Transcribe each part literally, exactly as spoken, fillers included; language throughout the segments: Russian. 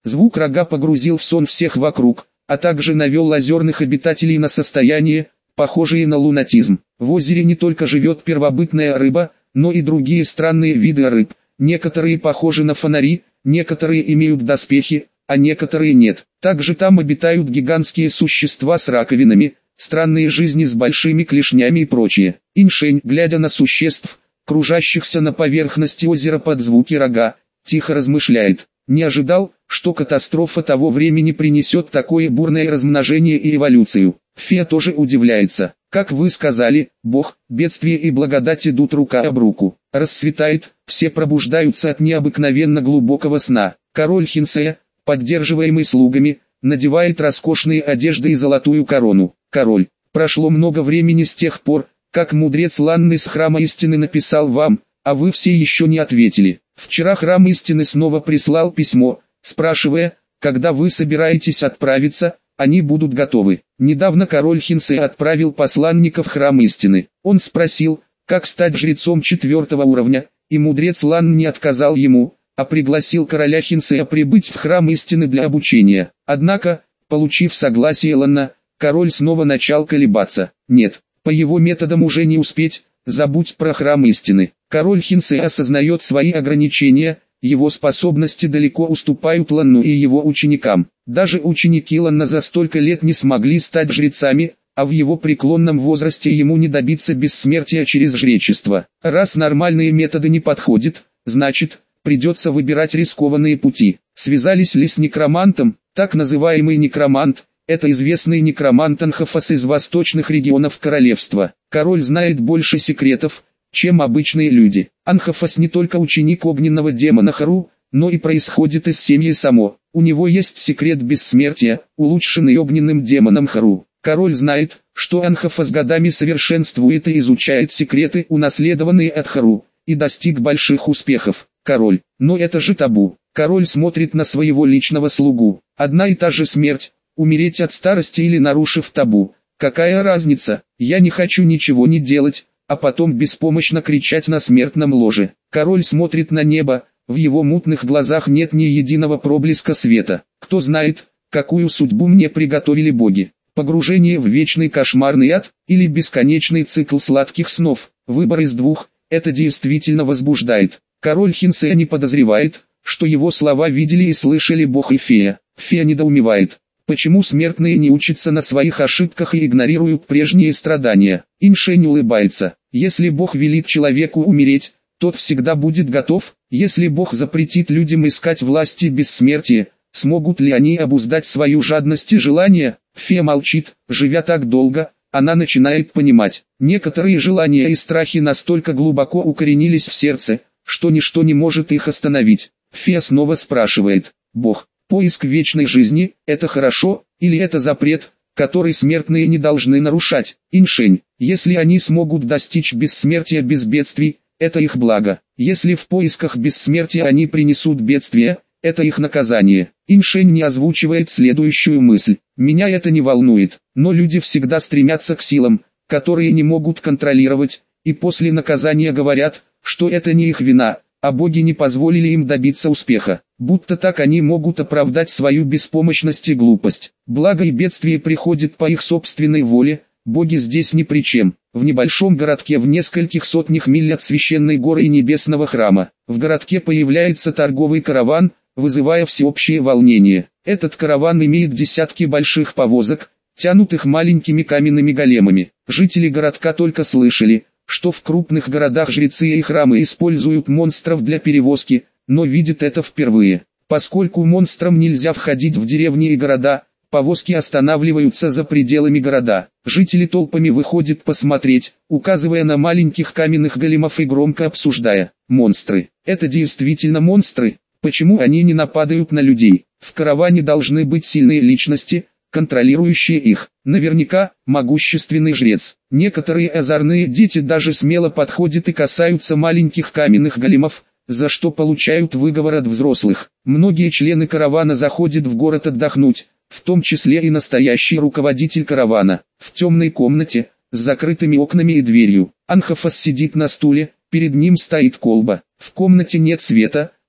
Звук рога погрузил в сон всех вокруг, а также навел озерных обитателей на состояние, похожее на лунатизм. В озере не только живет первобытная рыба, но и другие странные виды рыб. Некоторые похожи на фонари, некоторые имеют доспехи, а некоторые нет. Также там обитают гигантские существа с раковинами, странные жизни с большими клешнями и прочее. Иншень, глядя на существ, кружащихся на поверхности озера под звуки рога, тихо размышляет. Не ожидал, что катастрофа того времени принесет такое бурное размножение и эволюцию. Фея тоже удивляется. Как вы сказали, Бог, бедствие и благодать идут рука об руку. Расцветает, все пробуждаются от необыкновенно глубокого сна. Король Хинсея, поддерживаемый слугами, надевает роскошные одежды и золотую корону. Король, прошло много времени с тех пор, как мудрец Ланн из Храма Истины написал вам, а вы все еще не ответили. Вчера Храм Истины снова прислал письмо, спрашивая, когда вы собираетесь отправиться, они будут готовы. Недавно король Хинсея отправил посланника в Храм Истины. Он спросил, как стать жрецом четвертого уровня, и мудрец Ланн не отказал ему, а пригласил короля Хинсея прибыть в Храм Истины для обучения. Однако, получив согласие Ланна, король снова начал колебаться. Нет, по его методам уже не успеть, забудь про Храм Истины. Король Хинсея осознает свои ограничения, его способности далеко уступают Ланну и его ученикам. Даже ученики Ланна за столько лет не смогли стать жрецами, а в его преклонном возрасте ему не добиться бессмертия через жречество. Раз нормальные методы не подходят, значит, придется выбирать рискованные пути. Связались ли с некромантом? Так называемый некромант – это известный некромант Анхофос из восточных регионов королевства. Король знает больше секретов, чем обычные люди. Анхофос не только ученик огненного демона Хару, но и происходит из семьи Само. У него есть секрет бессмертия, улучшенный огненным демоном Хару. Король знает, что Анхофос годами совершенствует и изучает секреты, унаследованные от Хару, и достиг больших успехов. Король, но это же табу. Король смотрит на своего личного слугу. Одна и та же смерть, умереть от старости или нарушив табу. Какая разница, я не хочу ничего не делать, а потом беспомощно кричать на смертном ложе. Король смотрит на небо, в его мутных глазах нет ни единого проблеска света. Кто знает, какую судьбу мне приготовили боги. Погружение в вечный кошмарный ад, или бесконечный цикл сладких снов. Выбор из двух, это действительно возбуждает. Король Хинсея не подозревает, что его слова видели и слышали Бог и фея. Фея недоумевает. Почему смертные не учатся на своих ошибках и игнорируют прежние страдания? Иншень улыбается. Если Бог велит человеку умереть, тот всегда будет готов. Если Бог запретит людям искать власти бессмертия, смогут ли они обуздать свою жадность и желание? Фея молчит, живя так долго, она начинает понимать. Некоторые желания и страхи настолько глубоко укоренились в сердце, что ничто не может их остановить. Фея снова спрашивает. Бог, поиск вечной жизни – это хорошо, или это запрет, который смертные не должны нарушать? Иншень, если они смогут достичь бессмертия без бедствий, это их благо. Если в поисках бессмертия они принесут бедствие, это их наказание. Иншень не озвучивает следующую мысль. Меня это не волнует, но люди всегда стремятся к силам, которые не могут контролировать, и после наказания говорят, что это не их вина, а боги не позволили им добиться успеха. Будто так они могут оправдать свою беспомощность и глупость. Благо и бедствие приходит по их собственной воле, боги здесь ни при чем. В небольшом городке в нескольких сотнях миль от священной горы и небесного храма, в городке появляется торговый караван, вызывая всеобщее волнение. Этот караван имеет десятки больших повозок, тянутых маленькими каменными големами. Жители городка только слышали, что в крупных городах жрецы и храмы используют монстров для перевозки, но видят это впервые. Поскольку монстрам нельзя входить в деревни и города, повозки останавливаются за пределами города. Жители толпами выходят посмотреть, указывая на маленьких каменных големов и громко обсуждая. Монстры. Это действительно монстры? Почему они не нападают на людей? В караване должны быть сильные личности, контролирующие их. Наверняка, могущественный жрец. Некоторые озорные дети даже смело подходят и касаются маленьких каменных големов, за что получают выговор от взрослых. Многие члены каравана заходят в город отдохнуть, в том числе и настоящий руководитель каравана. В темной комнате, с закрытыми окнами и дверью, Анхофос сидит на стуле, перед ним стоит колба. В комнате нет света,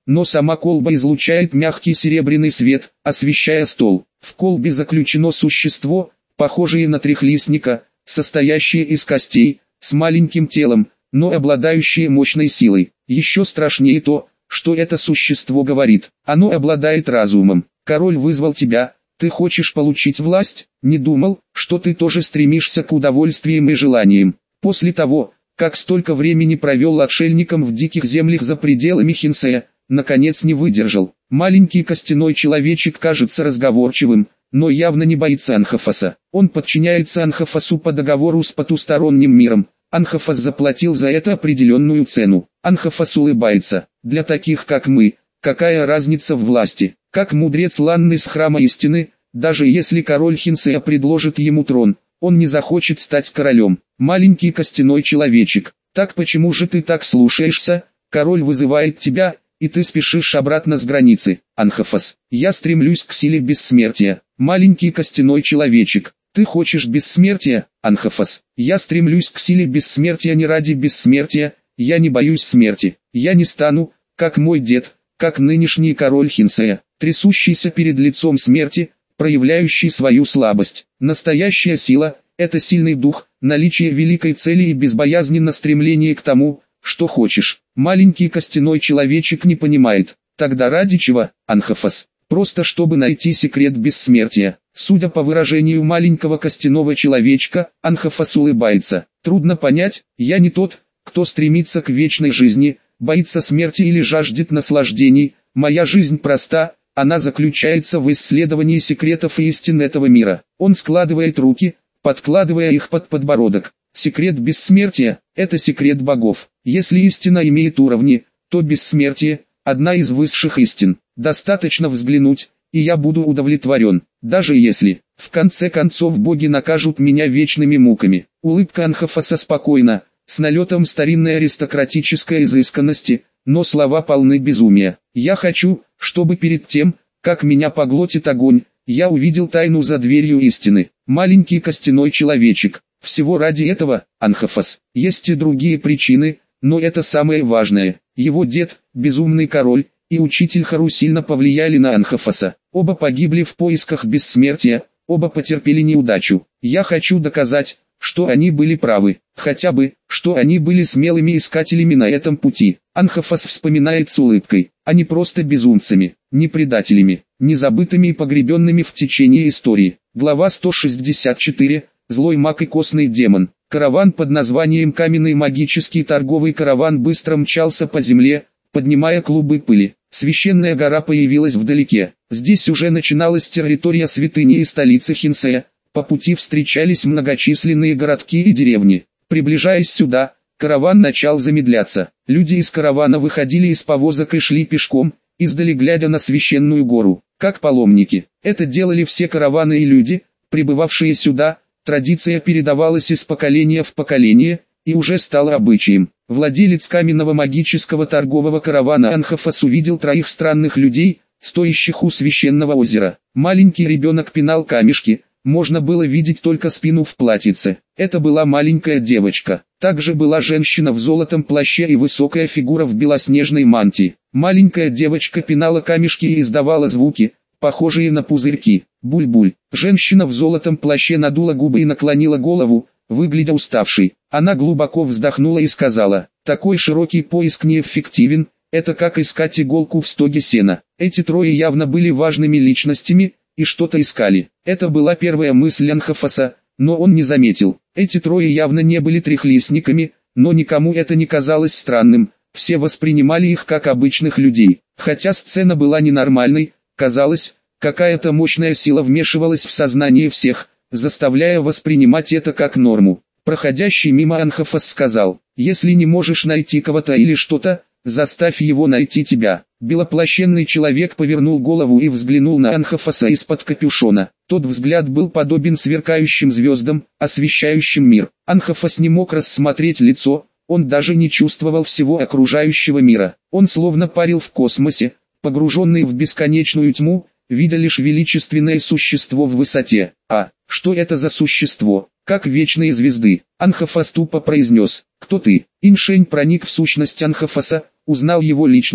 но сама колба излучает мягкий серебряный свет, освещая стол. В колбе заключено существо, похожее на трехлистника, состоящее из костей, с маленьким телом, но обладающее мощной силой. Еще страшнее то, что это существо говорит. Оно обладает разумом. Король вызвал тебя, ты хочешь получить власть? Не думал, что ты тоже стремишься к удовольствиям и желаниям. После того, как столько времени провел отшельником в диких землях за пределами Хинсея, наконец не выдержал. Маленький костяной человечек кажется разговорчивым, но явно не боится Анхафаса. Он подчиняется Анхафасу по договору с потусторонним миром. Анхафас заплатил за это определенную цену. Анхафас улыбается. Для таких как мы, какая разница в власти? Как мудрец Ланны с храма истины, даже если король Хинсея предложит ему трон, он не захочет стать королем. Маленький костяной человечек. Так почему же ты так слушаешься? Король вызывает тебя, и ты спешишь обратно с границы. Анхафас, я стремлюсь к силе бессмертия. Маленький костяной человечек. Ты хочешь бессмертия, Анхафас? Я стремлюсь к силе бессмертия не ради бессмертия, я не боюсь смерти. Я не стану, как мой дед, как нынешний король Хинсея, трясущийся перед лицом смерти, проявляющий свою слабость. Настоящая сила – это сильный дух, наличие великой цели и безбоязненно стремление к тому, что хочешь. Маленький костяной человечек не понимает. Тогда ради чего, Анхафас? Просто чтобы найти секрет бессмертия. Судя по выражению маленького костяного человечка, Анхафас улыбается. Трудно понять, я не тот, кто стремится к вечной жизни, боится смерти или жаждет наслаждений. Моя жизнь проста, она заключается в исследовании секретов и истин этого мира. Он складывает руки, подкладывая их под подбородок. Секрет бессмертия – это секрет богов. Если истина имеет уровни, то бессмертие – одна из высших истин. Достаточно взглянуть, и я буду удовлетворен, даже если, в конце концов, боги накажут меня вечными муками. Улыбка Анхафаса спокойна, с налетом старинной аристократической изысканности, но слова полны безумия. Я хочу, чтобы перед тем, как меня поглотит огонь, я увидел тайну за дверью истины. Маленький костяной человечек. Всего ради этого, Анхафас. Есть и другие причины, но это самое важное. Его дед, безумный король, и учитель Хару сильно повлияли на Анхафаса. Оба погибли в поисках бессмертия, оба потерпели неудачу. Я хочу доказать, что они были правы, хотя бы, что они были смелыми искателями на этом пути. Анхафас вспоминает с улыбкой, а не просто безумцами, не предателями, не забытыми и погребенными в течение истории. Глава сто шестьдесят четыре. Злой маг и костный демон. Караван под названием Каменный магический торговый караван быстро мчался по земле, поднимая клубы пыли. Священная гора появилась вдалеке. Здесь уже начиналась территория святыни и столицы Хинсея. По пути встречались многочисленные городки и деревни. Приближаясь сюда, караван начал замедляться. Люди из каравана выходили из повозок и шли пешком, издали глядя на священную гору, как паломники. Это делали все караваны и люди, прибывавшие сюда. Традиция передавалась из поколения в поколение, и уже стала обычаем. Владелец каменного магического торгового каравана Анхафас увидел троих странных людей, стоящих у священного озера. Маленький ребенок пинал камешки, можно было видеть только спину в платьице. Это была маленькая девочка. Также была женщина в золотом плаще и высокая фигура в белоснежной мантии. Маленькая девочка пинала камешки и издавала звуки, похожие на пузырьки. Буль-буль. Женщина в золотом плаще надула губы и наклонила голову, выглядя уставшей. Она глубоко вздохнула и сказала, такой широкий поиск неэффективен, это как искать иголку в стоге сена. Эти трое явно были важными личностями, и что-то искали. Это была первая мысль Анхафаса, но он не заметил. Эти трое явно не были трехлистниками, но никому это не казалось странным, все воспринимали их как обычных людей. Хотя сцена была ненормальной, казалось, какая-то мощная сила вмешивалась в сознание всех, заставляя воспринимать это как норму. Проходящий мимо Анхафас сказал, если не можешь найти кого-то или что-то, заставь его найти тебя. Белоплащенный человек повернул голову и взглянул на Анхафаса из-под капюшона. Тот взгляд был подобен сверкающим звездам, освещающим мир. Анхафас не мог рассмотреть лицо, он даже не чувствовал всего окружающего мира. Он словно парил в космосе, погруженный в бесконечную тьму, видя лишь величественное существо в высоте. А, что это за существо? Как вечные звезды. Анхафас тупо произнес, кто ты? Иншень проник в сущность Анхафаса, узнал его личность,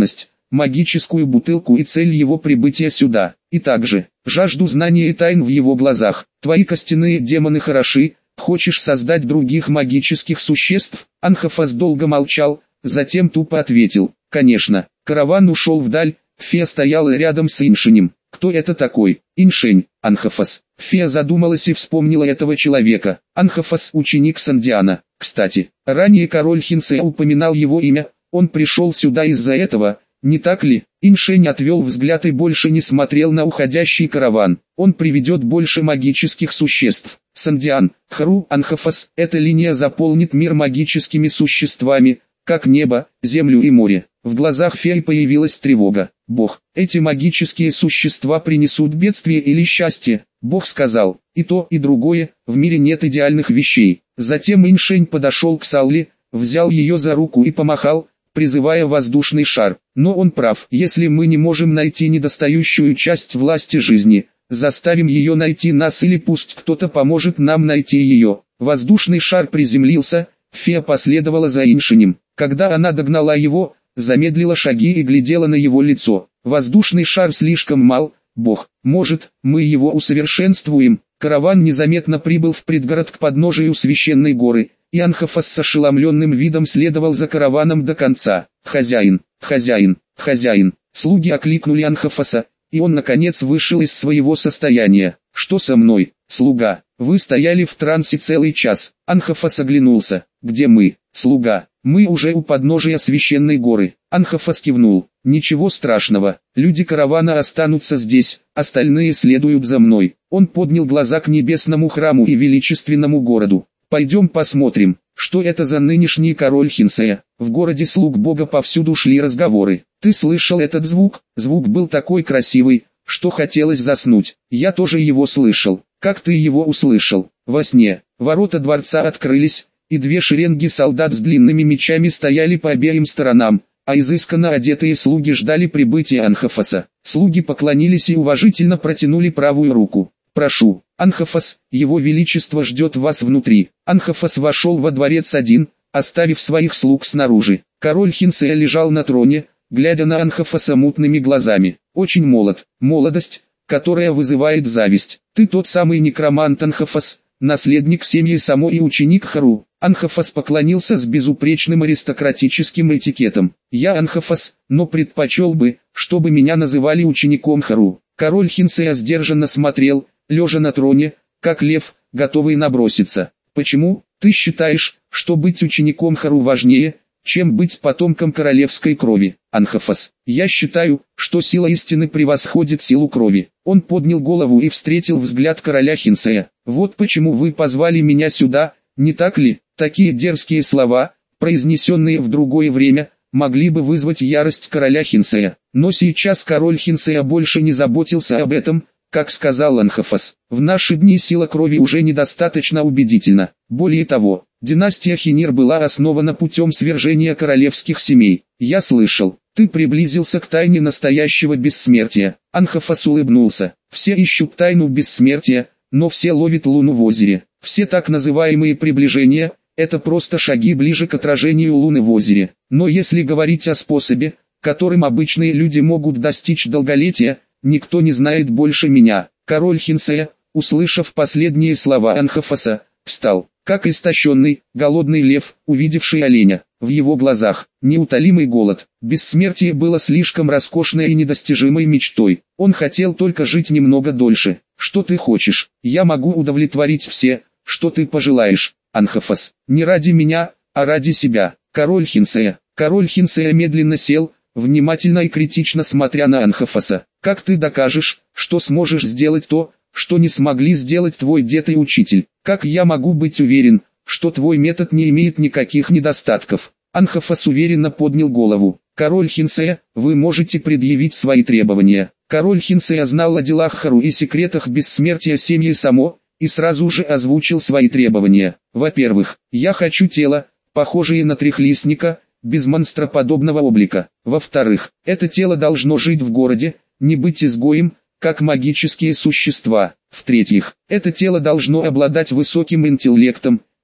магическую бутылку и цель его прибытия сюда, и также жажду знания и тайн в его глазах. Твои костяные демоны хороши, хочешь создать других магических существ? Анхафас долго молчал, затем тупо ответил: конечно. Караван ушел вдаль, Фея стояла рядом с Иншенем. Кто это такой? Иншень, Анхафас. Фея задумалась и вспомнила этого человека. Анхафас — ученик Сандиана. Кстати, ранее король Хинсея упоминал его имя, он пришел сюда из-за этого, не так ли? Иншень отвел взгляд и больше не смотрел на уходящий караван. Он приведет больше магических существ. Сандиан, Хру, Анхафас, эта линия заполнит мир магическими существами, как небо, землю и море. В глазах феи появилась тревога. Бог, эти магические существа принесут бедствие или счастье? Бог сказал: и то, и другое, в мире нет идеальных вещей. Затем Иншень подошел к Салли, взял ее за руку и помахал, призывая воздушный шар. Но он прав: если мы не можем найти недостающую часть власти жизни, заставим ее найти нас, или пусть кто-то поможет нам найти ее. Воздушный шар приземлился, фея последовала за Иншенем. Когда она догнала его, замедлила шаги и глядела на его лицо. Воздушный шар слишком мал, Бог, может, мы его усовершенствуем? Караван незаметно прибыл в предгород к подножию священной горы, и Анхафас с ошеломленным видом следовал за караваном до конца. Хозяин, хозяин, хозяин. Слуги окликнули Анхафаса, и он наконец вышел из своего состояния. Что со мной, слуга? Вы стояли в трансе целый час. Анхафас оглянулся. Где мы, слуга? Мы уже у подножия священной горы. Анхафас кивнул. Ничего страшного, люди каравана останутся здесь, остальные следуют за мной. Он поднял глаза к небесному храму и величественному городу. Пойдем посмотрим, что это за нынешний король Хинсея. В городе слуг Бога повсюду шли разговоры. Ты слышал этот звук? Звук был такой красивый, что хотелось заснуть. Я тоже его слышал. Как ты его услышал? Во сне. Ворота дворца открылись, и две шеренги солдат с длинными мечами стояли по обеим сторонам, а изысканно одетые слуги ждали прибытия Анхафаса. Слуги поклонились и уважительно протянули правую руку. «Прошу, Анхафас, его величество ждет вас внутри». Анхафас вошел во дворец один, оставив своих слуг снаружи. Король Хинсея лежал на троне, глядя на Анхафаса мутными глазами. Очень молод, молодость, которая вызывает зависть. Ты тот самый некромант Анхафас, наследник семьи Само и ученик Хару. Анхафас поклонился с безупречным аристократическим этикетом. Я Анхафас, но предпочел бы, чтобы меня называли учеником Хару. Король Хинсея сдержанно смотрел, лежа на троне, как лев, готовый наброситься. Почему ты считаешь, что быть учеником Хару важнее, чем быть потомком королевской крови? Анхафас, я считаю, что сила истины превосходит силу крови. Он поднял голову и встретил взгляд короля Хинсея. Вот почему вы позвали меня сюда, не так ли? Такие дерзкие слова, произнесенные в другое время, могли бы вызвать ярость короля Хинсея. Но сейчас король Хинсея больше не заботился об этом, как сказал Анхафас. В наши дни сила крови уже недостаточно убедительна. Более того, династия Хинир была основана путем свержения королевских семей. Я слышал, ты приблизился к тайне настоящего бессмертия. Анхафас улыбнулся. Все ищут тайну бессмертия, но все ловят луну в озере. Все так называемые приближения – это просто шаги ближе к отражению луны в озере. Но если говорить о способе, которым обычные люди могут достичь долголетия, никто не знает больше меня. Король Хинсея, услышав последние слова Анхафаса, встал, как истощенный, голодный лев, увидевший оленя. В его глазах неутолимый голод. Бессмертие было слишком роскошной и недостижимой мечтой. Он хотел только жить немного дольше. Что ты хочешь? Я могу удовлетворить все, что ты пожелаешь. Анхафас, не ради меня, а ради себя. Король Хинсея. Король Хинсея медленно сел, внимательно и критично смотря на Анхафаса. Как ты докажешь, что сможешь сделать то, что не смогли сделать твой дед и учитель? Как я могу быть уверен, что твой метод не имеет никаких недостатков? Анхафас уверенно поднял голову. Король Хинсея, вы можете предъявить свои требования. Король Хинсея знал о делах Хару и секретах бессмертия семьи Само, и сразу же озвучил свои требования. Во-первых, я хочу тело, похожее на трехлистника, без монстроподобного облика. Во-вторых, это тело должно жить в городе, не быть изгоем, как магические существа. В-третьих, это тело должно обладать высоким интеллектом,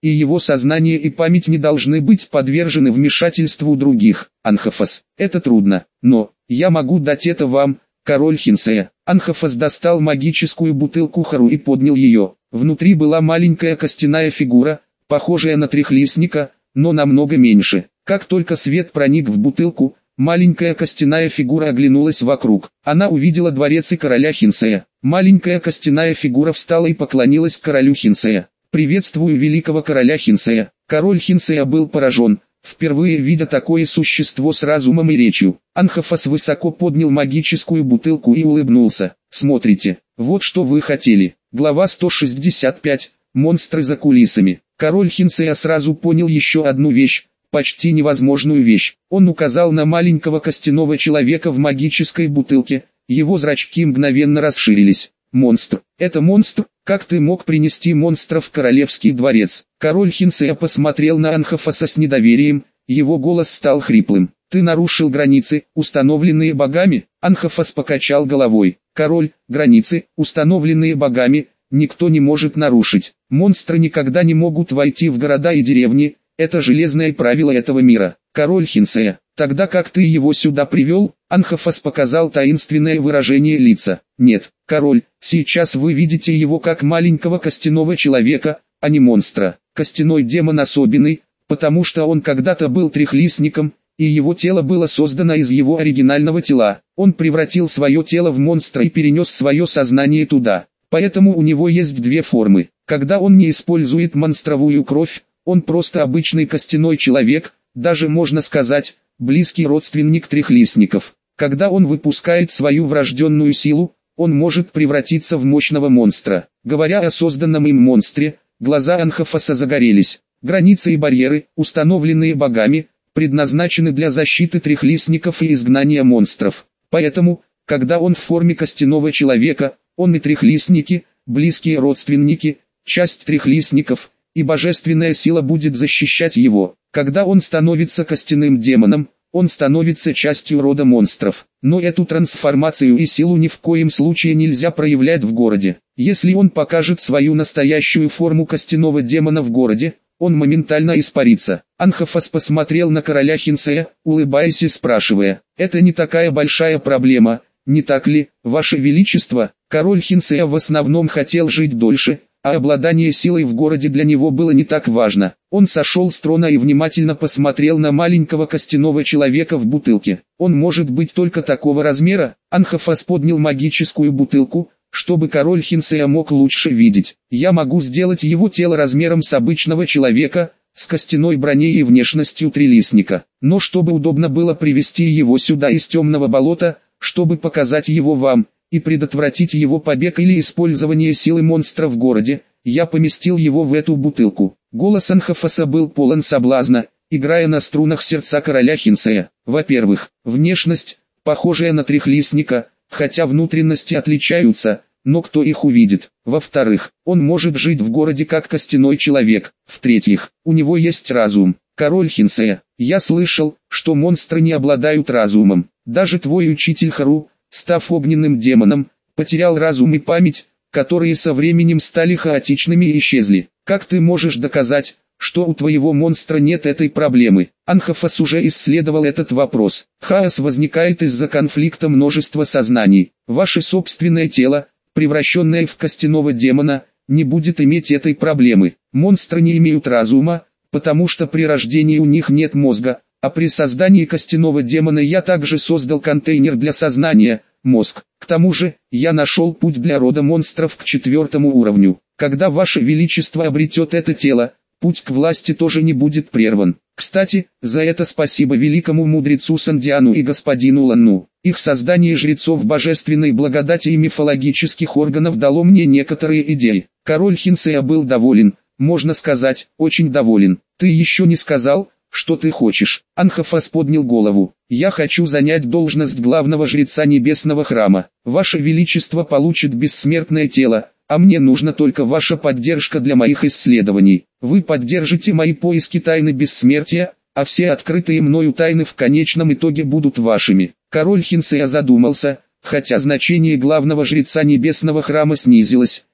и его сознание и память не должны быть подвержены вмешательству других. Анхафас, это трудно, но я могу дать это вам, король Хинсея. Анхафас достал магическую бутылку Хару и поднял ее. Внутри была маленькая костяная фигура, похожая на трехлистника, но намного меньше. Как только свет проник в бутылку, маленькая костяная фигура оглянулась вокруг. Она увидела дворец и короля Хинсея. Маленькая костяная фигура встала и поклонилась королю Хинсея. «Приветствую великого короля Хинсея». Король Хинсея был поражен, впервые видя такое существо с разумом и речью. Анхафас высоко поднял магическую бутылку и улыбнулся. «Смотрите, вот что вы хотели». Глава сто шестьдесят пять. Монстры за кулисами. Король Хинсея сразу понял еще одну вещь, почти невозможную вещь. Он указал на маленького костяного человека в магической бутылке, его зрачки мгновенно расширились. «Монстр, это монстр? Как ты мог принести монстра в королевский дворец?» Король Хинсея посмотрел на Анхафаса с недоверием, его голос стал хриплым. «Ты нарушил границы, установленные богами?» Анхафас покачал головой. «Король, границы, установленные богами, никто не может нарушить. Монстры никогда не могут войти в города и деревни, это железное правило этого мира. Король Хинсея, тогда как ты его сюда привел?» Анхафас показал таинственное выражение лица. «Нет, король, сейчас вы видите его как маленького костяного человека, а не монстра. Костяной демон особенный, потому что он когда-то был трехлистником, и его тело было создано из его оригинального тела. Он превратил свое тело в монстра и перенес свое сознание туда. Поэтому у него есть две формы. Когда он не использует монстровую кровь, он просто обычный костяной человек, даже можно сказать, близкий родственник трехлистников. Когда он выпускает свою врожденную силу, он может превратиться в мощного монстра. Говоря о созданном им монстре, глаза Анхафаса загорелись. Границы и барьеры, установленные богами, предназначены для защиты трехлистников и изгнания монстров. Поэтому, когда он в форме костяного человека, он и трехлистники, близкие родственники, часть трехлистников, и божественная сила будет защищать его. Когда он становится костяным демоном, он становится частью рода монстров. Но эту трансформацию и силу ни в коем случае нельзя проявлять в городе. Если он покажет свою настоящую форму костяного демона в городе, он моментально испарится. Анхафас посмотрел на короля Хинсея, улыбаясь и спрашивая: «Это не такая большая проблема, не так ли, ваше величество?» Король Хинсея в основном хотел жить дольше, а обладание силой в городе для него было не так важно. Он сошел с трона и внимательно посмотрел на маленького костяного человека в бутылке. «Он может быть только такого размера?» Анхафас поднял магическую бутылку, чтобы король Хинсея мог лучше видеть. «Я могу сделать его тело размером с обычного человека, с костяной броней и внешностью трилистника. Но чтобы удобно было привести его сюда из темного болота, чтобы показать его вам, и предотвратить его побег или использование силы монстра в городе, я поместил его в эту бутылку». Голос Анхафаса был полон соблазна, играя на струнах сердца короля Хинсея. Во-первых, внешность, похожая на трехлистника, хотя внутренности отличаются, но кто их увидит? Во-вторых, он может жить в городе как костяной человек. В-третьих, у него есть разум. Король Хинсея, я слышал, что монстры не обладают разумом. Даже твой учитель Хару, став огненным демоном, потерял разум и память, которые со временем стали хаотичными и исчезли. Как ты можешь доказать, что у твоего монстра нет этой проблемы? Анхафас уже исследовал этот вопрос. Хаос возникает из-за конфликта множества сознаний. Ваше собственное тело, превращенное в костяного демона, не будет иметь этой проблемы. Монстры не имеют разума, потому что при рождении у них нет мозга, а при создании костяного демона я также создал контейнер для сознания, мозг. К тому же, я нашел путь для рода монстров к четвертому уровню. Когда Ваше Величество обретет это тело, путь к власти тоже не будет прерван. Кстати, за это спасибо великому мудрецу Сандиану и господину Ланну. Их создание жрецов божественной благодати и мифологических органов дало мне некоторые идеи. Король Хинсея был доволен, можно сказать, очень доволен. Ты еще не сказал, что ты хочешь? Анхафас поднял голову. Я хочу занять должность главного жреца небесного храма. Ваше Величество получит бессмертное тело, а мне нужна только ваша поддержка для моих исследований. Вы поддержите мои поиски тайны бессмертия, а все открытые мною тайны в конечном итоге будут вашими. Король Хинсея задумался, хотя значение главного жреца небесного храма снизилось,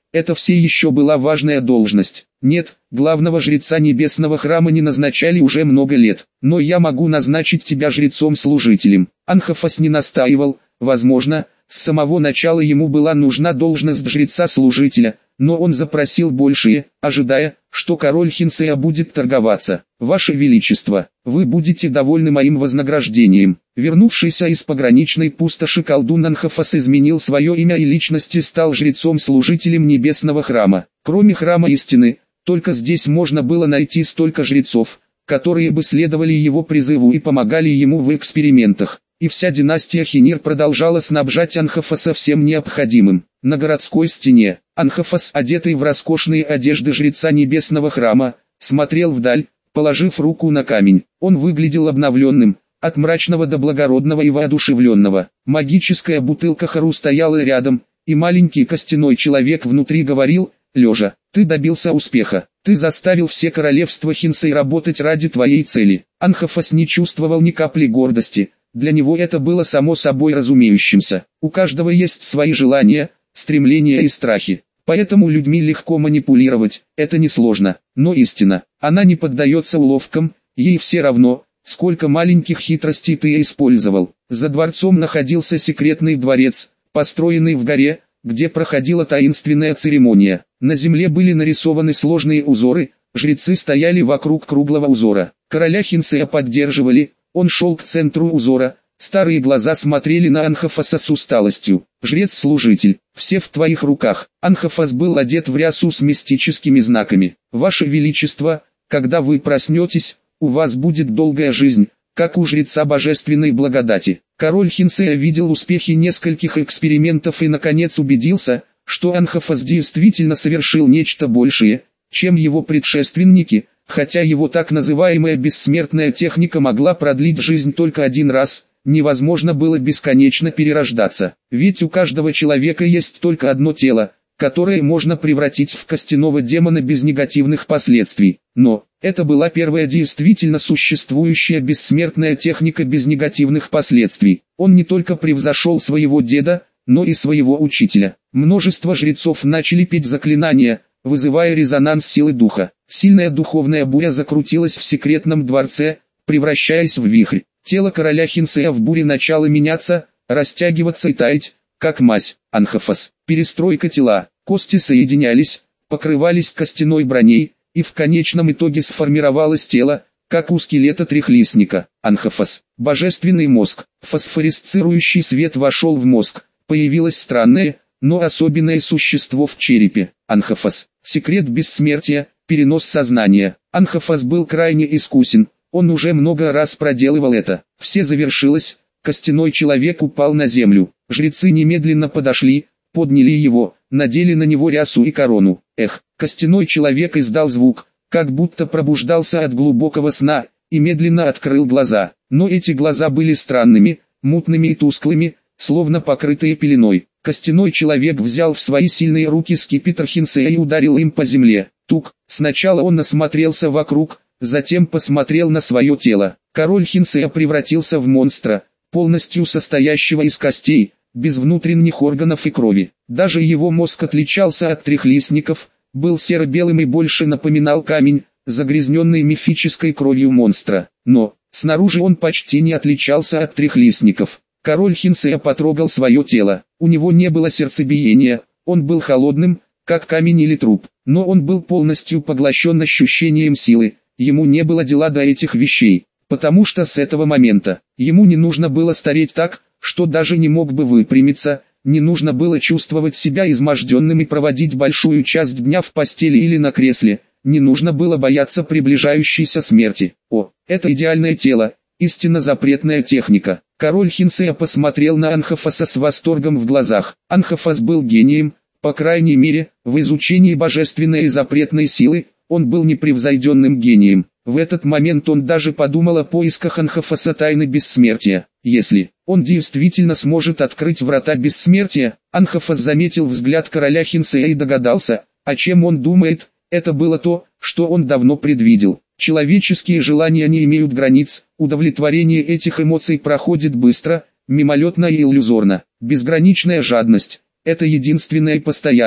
это все еще была важная должность. Нет, главного жреца небесного храма не назначали уже много лет, но я могу назначить тебя жрецом-служителем. Анхафас не настаивал, возможно, с самого начала ему была нужна должность жреца-служителя, но он запросил большее, ожидая, что король Хинсея будет торговаться. «Ваше Величество, вы будете довольны моим вознаграждением». Вернувшийся из пограничной пустоши колдун Анхафас изменил свое имя и личность и стал жрецом-служителем небесного храма. Кроме храма истины, только здесь можно было найти столько жрецов, которые бы следовали его призыву и помогали ему в экспериментах. И вся династия Хинир продолжала снабжать Анхафаса всем необходимым. На городской стене, Анхафас, одетый в роскошные одежды жреца небесного храма, смотрел вдаль, положив руку на камень. Он выглядел обновленным, от мрачного до благородного и воодушевленного. Магическая бутылка Хару стояла рядом, и маленький костяной человек внутри говорил, лежа: «Ты добился успеха, ты заставил все королевства Хинсей работать ради твоей цели». Анхафас не чувствовал ни капли гордости. Для него это было само собой разумеющимся. У каждого есть свои желания, стремления и страхи. Поэтому людьми легко манипулировать, это несложно. Но истина, она не поддается уловкам, ей все равно, сколько маленьких хитростей ты использовал. За дворцом находился секретный дворец, построенный в горе, где проходила таинственная церемония. На земле были нарисованы сложные узоры, жрецы стояли вокруг круглого узора. Короля Хинсея поддерживали. Он шел к центру узора, старые глаза смотрели на Анхафаса с усталостью. «Жрец-служитель, все в твоих руках». Анхафас был одет в рясу с мистическими знаками. «Ваше Величество, когда вы проснетесь, у вас будет долгая жизнь, как у жреца божественной благодати». Король Хинсея видел успехи нескольких экспериментов и наконец убедился, что Анхафас действительно совершил нечто большее, чем его предшественники. Хотя его так называемая бессмертная техника могла продлить жизнь только один раз, невозможно было бесконечно перерождаться. Ведь у каждого человека есть только одно тело, которое можно превратить в костяного демона без негативных последствий. Но, это была первая действительно существующая бессмертная техника без негативных последствий. Он не только превзошел своего деда, но и своего учителя. Множество жрецов начали петь заклинания, вызывая резонанс силы духа. Сильная духовная буря закрутилась в секретном дворце, превращаясь в вихрь. Тело короля Хинсея в буре начало меняться, растягиваться и таять, как мазь. Анхафас. Перестройка тела. Кости соединялись, покрывались костяной броней, и в конечном итоге сформировалось тело, как у скелета трехлистника. Анхафас. Божественный мозг. Фосфоресцирующий свет вошел в мозг. Появилось странное, но особенное существо в черепе. Анхафас. Секрет бессмертия, перенос сознания. Анхафас был крайне искусен, он уже много раз проделывал это. Все завершилось, костяной человек упал на землю. Жрецы немедленно подошли, подняли его, надели на него рясу и корону. Эх, костяной человек издал звук, как будто пробуждался от глубокого сна, и медленно открыл глаза. Но эти глаза были странными, мутными и тусклыми, словно покрытые пеленой. Костяной человек взял в свои сильные руки скипетр Хинсея и ударил им по земле. Тук. Сначала он осмотрелся вокруг, затем посмотрел на свое тело. Король Хинсея превратился в монстра, полностью состоящего из костей, без внутренних органов и крови. Даже его мозг отличался от трехлистников, был серо-белым и больше напоминал камень, загрязненный мифической кровью монстра. Но, снаружи он почти не отличался от трехлистников. Король Хинсея потрогал свое тело. У него не было сердцебиения, он был холодным, как камень или труп. Но он был полностью поглощен ощущением силы, ему не было дела до этих вещей. Потому что с этого момента, ему не нужно было стареть так, что даже не мог бы выпрямиться, не нужно было чувствовать себя изможденным и проводить большую часть дня в постели или на кресле, не нужно было бояться приближающейся смерти. О, это идеальное тело, истинно запретная техника. Король Хинсея посмотрел на Анхафаса с восторгом в глазах. Анхафас был гением, по крайней мере, в изучении божественной и запретной силы, он был непревзойденным гением. В этот момент он даже подумал о поисках Анхафаса тайны бессмертия. Если он действительно сможет открыть врата бессмертия, Анхафас заметил взгляд короля Хинсея и догадался, о чем он думает. Это было то, что он давно предвидел. Человеческие желания не имеют границ, удовлетворение этих эмоций проходит быстро, мимолетно и иллюзорно. Безграничная жадность – это единственное и постоянное.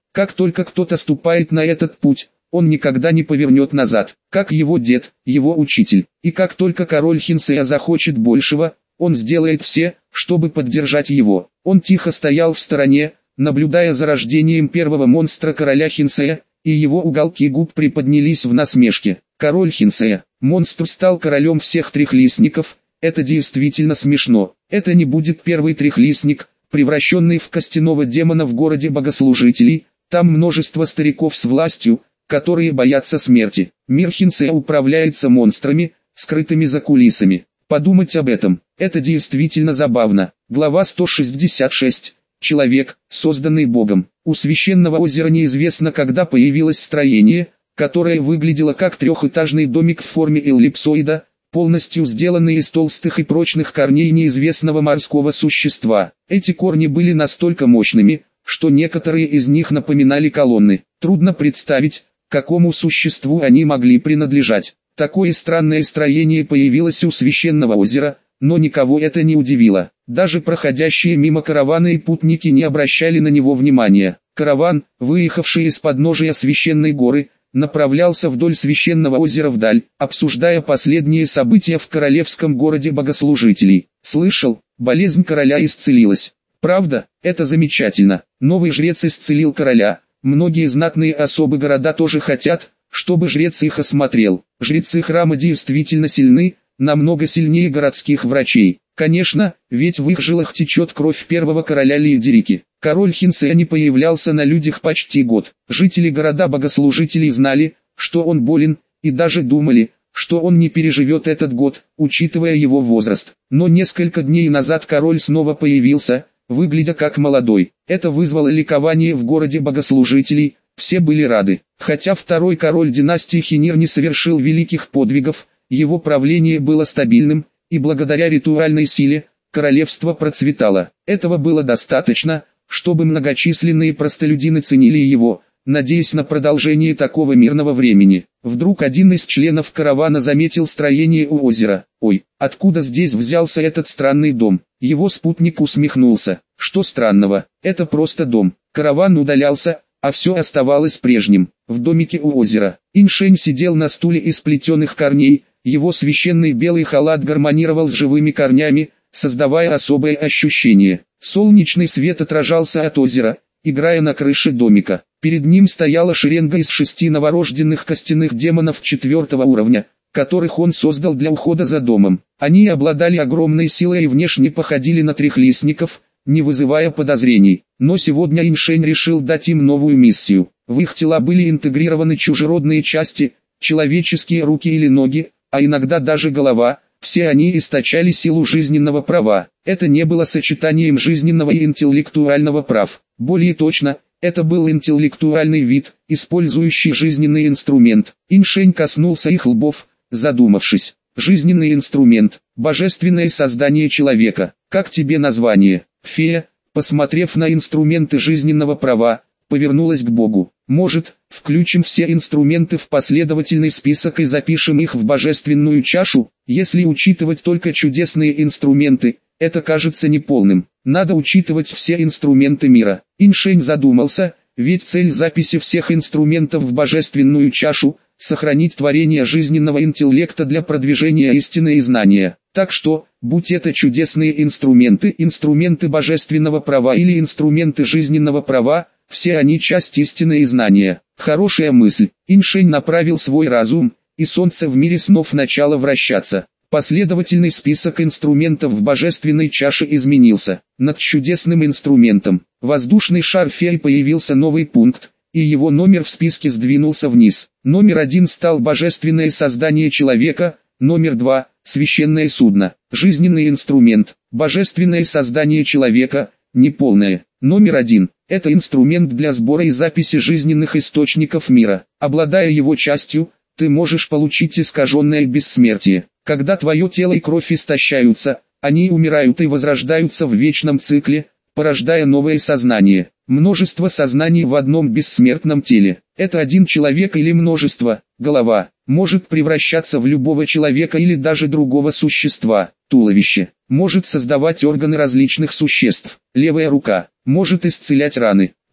Как только кто-то ступает на этот путь, он никогда не повернет назад, как его дед, его учитель. И как только король Хинсея захочет большего, он сделает все, чтобы поддержать его. Он тихо стоял в стороне, наблюдая за рождением первого монстра короля Хинсея, и его уголки губ приподнялись в насмешке. Король Хинсея, монстр стал королем всех трехлистников, это действительно смешно. Это не будет первый трехлистник, превращенный в костяного демона в городе богослужителей, там множество стариков с властью, которые боятся смерти. Мир Хинсея управляется монстрами, скрытыми за кулисами. Подумать об этом, это действительно забавно. Глава сто шестьдесят шесть. Человек, созданный Богом. У священного озера неизвестно, когда появилось строение, которое выглядело как трехэтажный домик в форме эллипсоида, полностью сделанный из толстых и прочных корней неизвестного морского существа. Эти корни были настолько мощными, что некоторые из них напоминали колонны. Трудно представить, какому существу они могли принадлежать. Такое странное строение появилось у священного озера, но никого это не удивило. Даже проходящие мимо караваны и путники не обращали на него внимания. Караван, выехавший из подножия священной горы, направлялся вдоль священного озера вдаль, обсуждая последние события в королевском городе богослужителей. Слышал, болезнь короля исцелилась. Правда, это замечательно. Новый жрец исцелил короля. Многие знатные особы города тоже хотят, чтобы жрец их осмотрел. Жрецы храма действительно сильны, намного сильнее городских врачей. Конечно, ведь в их жилах течет кровь первого короля Лидерики. Король Хинсея не появлялся на людях почти год. Жители города богослужителей знали, что он болен, и даже думали, что он не переживет этот год, учитывая его возраст. Но несколько дней назад король снова появился, выглядя как молодой. Это вызвало ликование в городе богослужителей, все были рады. Хотя второй король династии Хинир не совершил великих подвигов, его правление было стабильным, и благодаря ритуальной силе, королевство процветало. Этого было достаточно, чтобы многочисленные простолюдины ценили его, надеясь на продолжение такого мирного времени. Вдруг один из членов каравана заметил строение у озера. «Ой, откуда здесь взялся этот странный дом?» Его спутник усмехнулся. «Что странного? Это просто дом». Караван удалялся, а все оставалось прежним. В домике у озера Иншень сидел на стуле из плетеных корней, его священный белый халат гармонировал с живыми корнями, создавая особое ощущение. Солнечный свет отражался от озера, играя на крыше домика. Перед ним стояла шеренга из шести новорожденных костяных демонов четвертого уровня, которых он создал для ухода за домом. Они обладали огромной силой и внешне походили на трехлистников, не вызывая подозрений. Но сегодня Иншень решил дать им новую миссию. В их тела были интегрированы чужеродные части, человеческие руки или ноги, а иногда даже голова. Все они источали силу жизненного права. Это не было сочетанием жизненного и интеллектуального прав. Более точно, это был интеллектуальный вид, использующий жизненный инструмент. Иншень коснулся их лбов, задумавшись. Жизненный инструмент, божественное создание человека. Как тебе название? Фея, посмотрев на инструменты жизненного права, повернулась к Богу. Может, включим все инструменты в последовательный список и запишем их в божественную чашу? Если учитывать только чудесные инструменты, это кажется неполным. Надо учитывать все инструменты мира. Иншень задумался, ведь цель записи всех инструментов в божественную чашу – сохранить творение жизненного интеллекта для продвижения истины и знания. Так что, будь это чудесные инструменты, инструменты божественного права или инструменты жизненного права, все они часть истины и знания. Хорошая мысль. Иншень направил свой разум, и солнце в мире снов начало вращаться. Последовательный список инструментов в божественной чаше изменился. Над чудесным инструментом, воздушный шар феи, появился новый пункт, и его номер в списке сдвинулся вниз. Номер один стал божественное создание человека, номер два – священное судно, жизненный инструмент, божественное создание человека, неполное. Номер один – это инструмент для сбора и записи жизненных источников мира. Обладая его частью, ты можешь получить искаженное бессмертие. Когда твое тело и кровь истощаются, они умирают и возрождаются в вечном цикле, порождая новое сознание. Множество сознаний в одном бессмертном теле. Это один человек или множество. Голова может превращаться в любого человека или даже другого существа. Туловище может создавать органы различных существ. Левая рука может исцелять раны.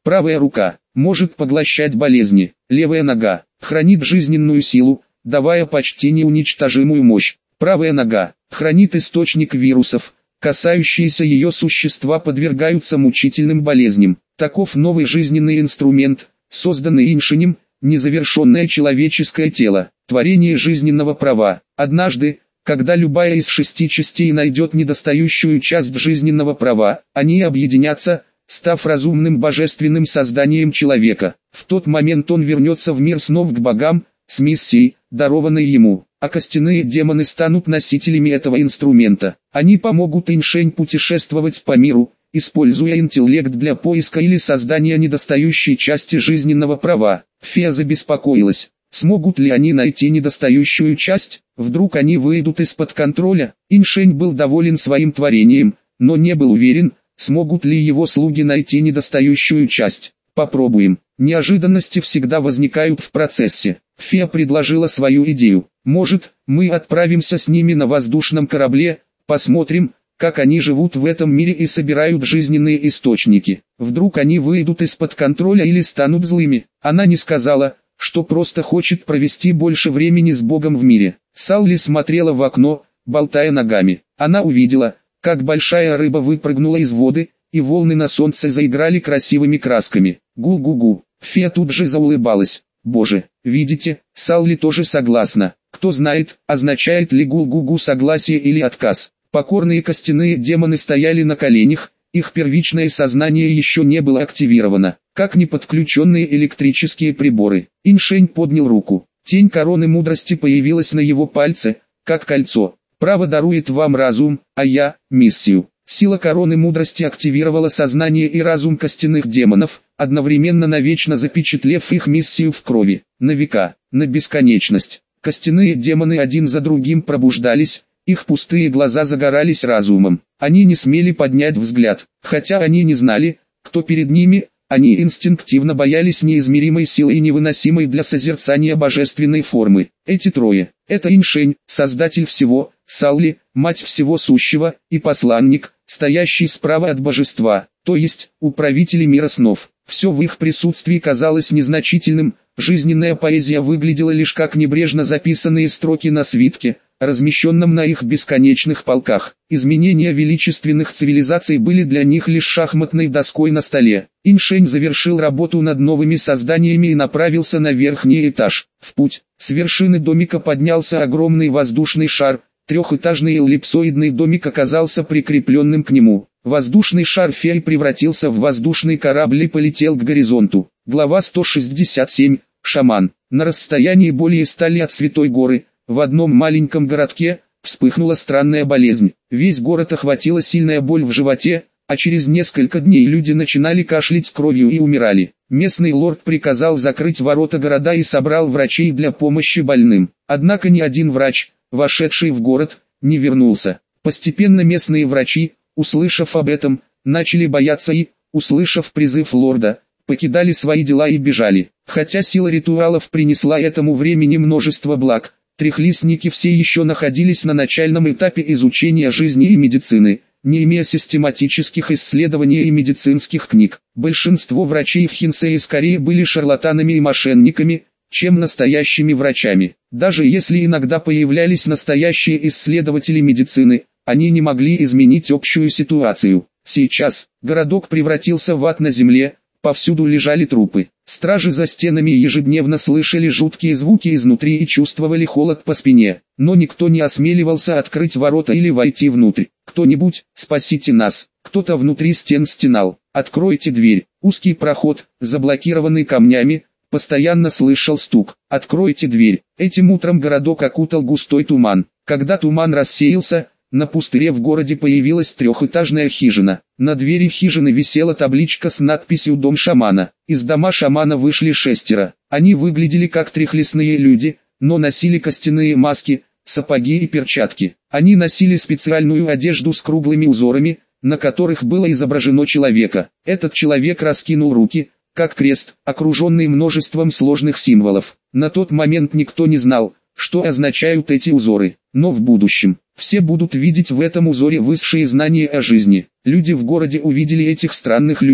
Правая рука может поглощать болезни, левая нога хранит жизненную силу, давая почти неуничтожимую мощь. Правая нога хранит источник вирусов, касающиеся ее существа подвергаются мучительным болезням. Таков новый жизненный инструмент, созданный Иншенем, незавершенное человеческое тело, творение жизненного права. Однажды, когда любая из шести частей найдет недостающую часть жизненного права, они объединятся, став разумным божественным созданием человека. В тот момент он вернется в мир снов к богам, с миссией, дарованной ему, а костяные демоны станут носителями этого инструмента. Они помогут Иншень путешествовать по миру, используя интеллект для поиска или создания недостающей части жизненного права. Фея забеспокоилась. Смогут ли они найти недостающую часть? Вдруг они выйдут из-под контроля? Иншень был доволен своим творением, но не был уверен, смогут ли его слуги найти недостающую часть. Попробуем. Неожиданности всегда возникают в процессе. Фея предложила свою идею. Может, мы отправимся с ними на воздушном корабле, посмотрим, как они живут в этом мире и собирают жизненные источники. Вдруг они выйдут из-под контроля или станут злыми. Она не сказала, что просто хочет провести больше времени с Богом в мире. Салли смотрела в окно, болтая ногами. Она увидела, как большая рыба выпрыгнула из воды, и волны на солнце заиграли красивыми красками. Гу-гу-гу. Фея тут же заулыбалась. Боже, видите, Салли тоже согласна. Кто знает, означает ли гу-гу-гу согласие или отказ. Покорные костяные демоны стояли на коленях, их первичное сознание еще не было активировано, как не подключенные электрические приборы. Иншень поднял руку. Тень короны мудрости появилась на его пальце, как кольцо. Право дарует вам разум, а я – миссию. Сила короны мудрости активировала сознание и разум костяных демонов, одновременно навечно запечатлев их миссию в крови, на века, на бесконечность. Костяные демоны один за другим пробуждались, их пустые глаза загорались разумом. Они не смели поднять взгляд, хотя они не знали, кто перед ними. Они инстинктивно боялись неизмеримой силы и невыносимой для созерцания божественной формы. Эти трое – это Иншень, создатель всего, Салли, мать всего сущего, и посланник, стоящий справа от божества, то есть, управители мира снов. Все в их присутствии казалось незначительным, жизненная поэзия выглядела лишь как небрежно записанные строки на свитке, размещенном на их бесконечных полках. Изменения величественных цивилизаций были для них лишь шахматной доской на столе. Иншень завершил работу над новыми созданиями и направился на верхний этаж. В путь, с вершины домика поднялся огромный воздушный шар, трехэтажный эллипсоидный домик оказался прикрепленным к нему. Воздушный шар феи превратился в воздушный корабль и полетел к горизонту. Глава сто шестьдесят семь. Шаман. На расстоянии более ста ли от Святой Горы, в одном маленьком городке, вспыхнула странная болезнь. Весь город охватила сильная боль в животе, а через несколько дней люди начинали кашлять кровью и умирали. Местный лорд приказал закрыть ворота города и собрал врачей для помощи больным. Однако ни один врач, вошедший в город, не вернулся. Постепенно местные врачи, услышав об этом, начали бояться и, услышав призыв лорда, покидали свои дела и бежали. Хотя сила ритуалов принесла этому времени множество благ, трехлистники все еще находились на начальном этапе изучения жизни и медицины, не имея систематических исследований и медицинских книг. Большинство врачей в Хинсее скорее были шарлатанами и мошенниками, чем настоящими врачами. Даже если иногда появлялись настоящие исследователи медицины, они не могли изменить общую ситуацию. Сейчас, городок превратился в ад на земле, повсюду лежали трупы. Стражи за стенами ежедневно слышали жуткие звуки изнутри и чувствовали холод по спине, но никто не осмеливался открыть ворота или войти внутрь. «Кто-нибудь, спасите нас!» Кто-то внутри стен стенал. «Откройте дверь!» Узкий проход, заблокированный камнями, постоянно слышал стук. «Откройте дверь!» Этим утром городок окутал густой туман. Когда туман рассеялся, на пустыре в городе появилась трехэтажная хижина. На двери хижины висела табличка с надписью «Дом шамана». Из дома шамана вышли шестеро. Они выглядели как трехлистные люди, но носили костяные маски, сапоги и перчатки. Они носили специальную одежду с круглыми узорами, на которых было изображено человека. Этот человек раскинул руки, как крест, окруженный множеством сложных символов. На тот момент никто не знал, что означают эти узоры, но в будущем все будут видеть в этом узоре высшие знания о жизни. Люди в городе увидели этих странных людей.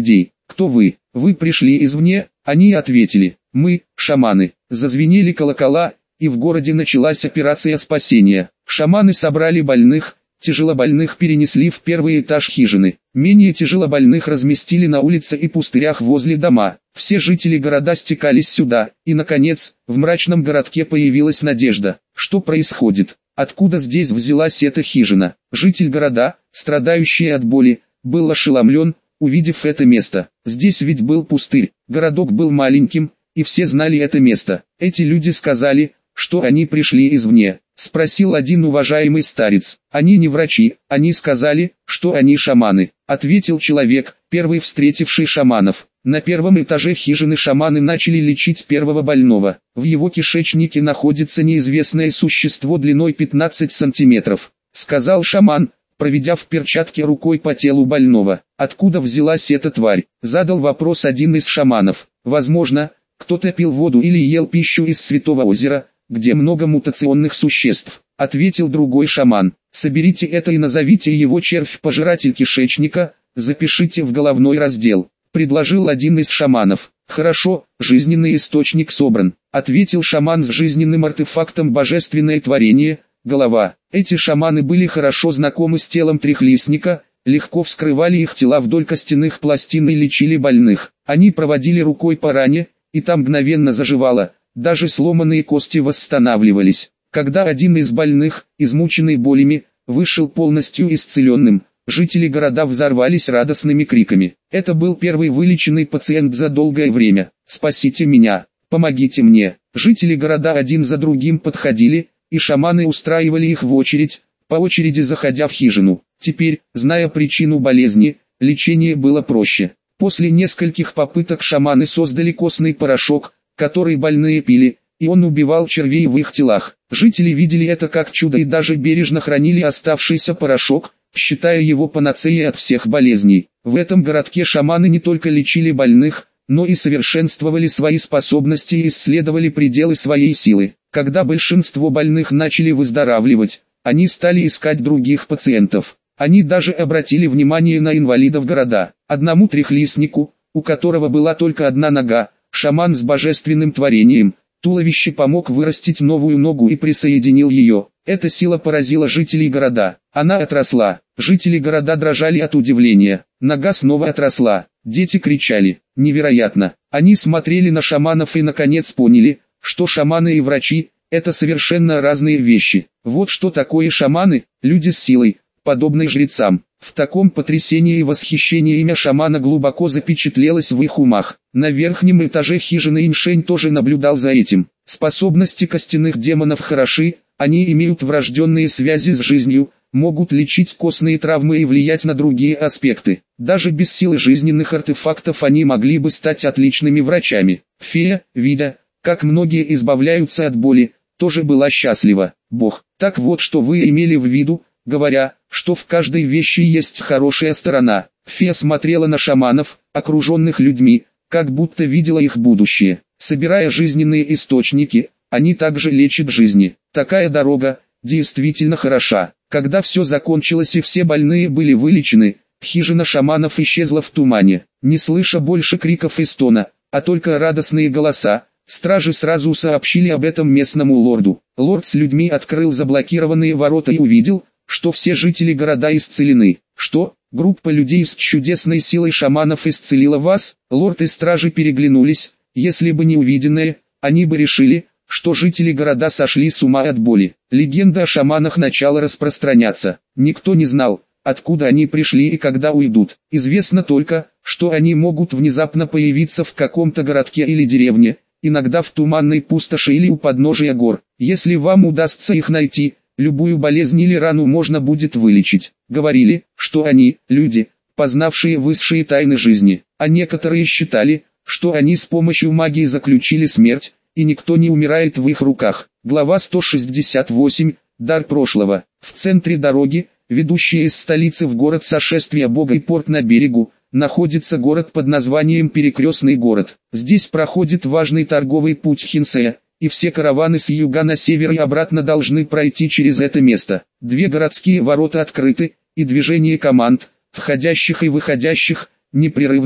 кто вы? Вы пришли извне? Они ответили, мы, шаманы. Зазвенели колокола, и в городе началась операция спасения. Шаманы собрали больных, тяжелобольных перенесли в первый этаж хижины. Менее тяжелобольных разместили на улице и пустырях возле дома. Все жители города стекались сюда, и наконец, в мрачном городке появилась надежда. Что происходит? Откуда здесь взялась эта хижина? Житель города, страдающий от боли, был ошеломлен, увидев это место. Здесь ведь был пустырь, городок был маленьким, и все знали это место. Эти люди сказали, что они пришли извне. Спросил один уважаемый старец. Они не врачи, они сказали, что они шаманы. Ответил человек, первый встретивший шаманов. На первом этаже хижины шаманы начали лечить первого больного. В его кишечнике находится неизвестное существо длиной пятнадцать сантиметров. Сказал шаман, проведя в перчатке рукой по телу больного. Откуда взялась эта тварь? Задал вопрос один из шаманов. Возможно, кто-то пил воду или ел пищу из святого озера, где много мутационных существ. Ответил другой шаман. Соберите это и назовите его червь-пожиратель кишечника, запишите в головной раздел. Предложил один из шаманов. Хорошо, жизненный источник собран. Ответил шаман с жизненным артефактом божественное творение, голова. Эти шаманы были хорошо знакомы с телом трехлистника, легко вскрывали их тела вдоль костяных пластин и лечили больных. Они проводили рукой по ране, и там мгновенно заживало, даже сломанные кости восстанавливались. Когда один из больных, измученный болями, вышел полностью исцеленным, жители города взорвались радостными криками. Это был первый вылеченный пациент за долгое время. «Спасите меня! Помогите мне!» Жители города один за другим подходили, и шаманы устраивали их в очередь, по очереди заходя в хижину. Теперь, зная причину болезни, лечение было проще. После нескольких попыток шаманы создали костный порошок, который больные пили, и он убивал червей в их телах. Жители видели это как чудо и даже бережно хранили оставшийся порошок, считая его панацеей от всех болезней. В этом городке шаманы не только лечили больных, но и совершенствовали свои способности и исследовали пределы своей силы. Когда большинство больных начали выздоравливать, они стали искать других пациентов. Они даже обратили внимание на инвалидов города. Одному трехлистнику, у которого была только одна нога, шаман с божественным творением, туловище помог вырастить новую ногу и присоединил ее. Эта сила поразила жителей города. Она отросла. Жители города дрожали от удивления. Нога снова отросла. Дети кричали. Невероятно. Они смотрели на шаманов и наконец поняли, что шаманы и врачи – это совершенно разные вещи. Вот что такое шаманы, люди с силой, подобной жрецам. В таком потрясении и восхищении имя шамана глубоко запечатлелось в их умах. На верхнем этаже хижины Иншень тоже наблюдал за этим. Способности костяных демонов хороши, они имеют врожденные связи с жизнью, могут лечить костные травмы и влиять на другие аспекты. Даже без силы жизненных артефактов они могли бы стать отличными врачами. Фея, видя, как многие избавляются от боли, тоже была счастлива. Бог, так вот что вы имели в виду, говоря, что в каждой вещи есть хорошая сторона. Фея смотрела на шаманов, окруженных людьми, как будто видела их будущее. Собирая жизненные источники, они также лечат жизни. Такая дорога действительно хороша. Когда все закончилось и все больные были вылечены, хижина шаманов исчезла в тумане. Не слыша больше криков и стона, а только радостные голоса, стражи сразу сообщили об этом местному лорду. Лорд с людьми открыл заблокированные ворота и увидел, что все жители города исцелены. Что, группа людей с чудесной силой шаманов исцелила вас? Лорд и стражи переглянулись. Если бы не увиденное, они бы решили, что жители города сошли с ума от боли. Легенда о шаманах начала распространяться. Никто не знал, откуда они пришли и когда уйдут. Известно только, что они могут внезапно появиться в каком-то городке или деревне, иногда в туманной пустоши или у подножия гор. Если вам удастся их найти, любую болезнь или рану можно будет вылечить. Говорили, что они – люди, познавшие высшие тайны жизни, а некоторые считали, что они с помощью магии заключили смерть, и никто не умирает в их руках. Глава сто шестьдесят восемь. Дар прошлого. В центре дороги, ведущей из столицы в город сошествия Бога и порт на берегу, находится город под названием Перекрестный город. Здесь проходит важный торговый путь Хинсея, и все караваны с юга на север и обратно должны пройти через это место. Две городские ворота открыты, и движение команд, входящих и выходящих, непрерывно,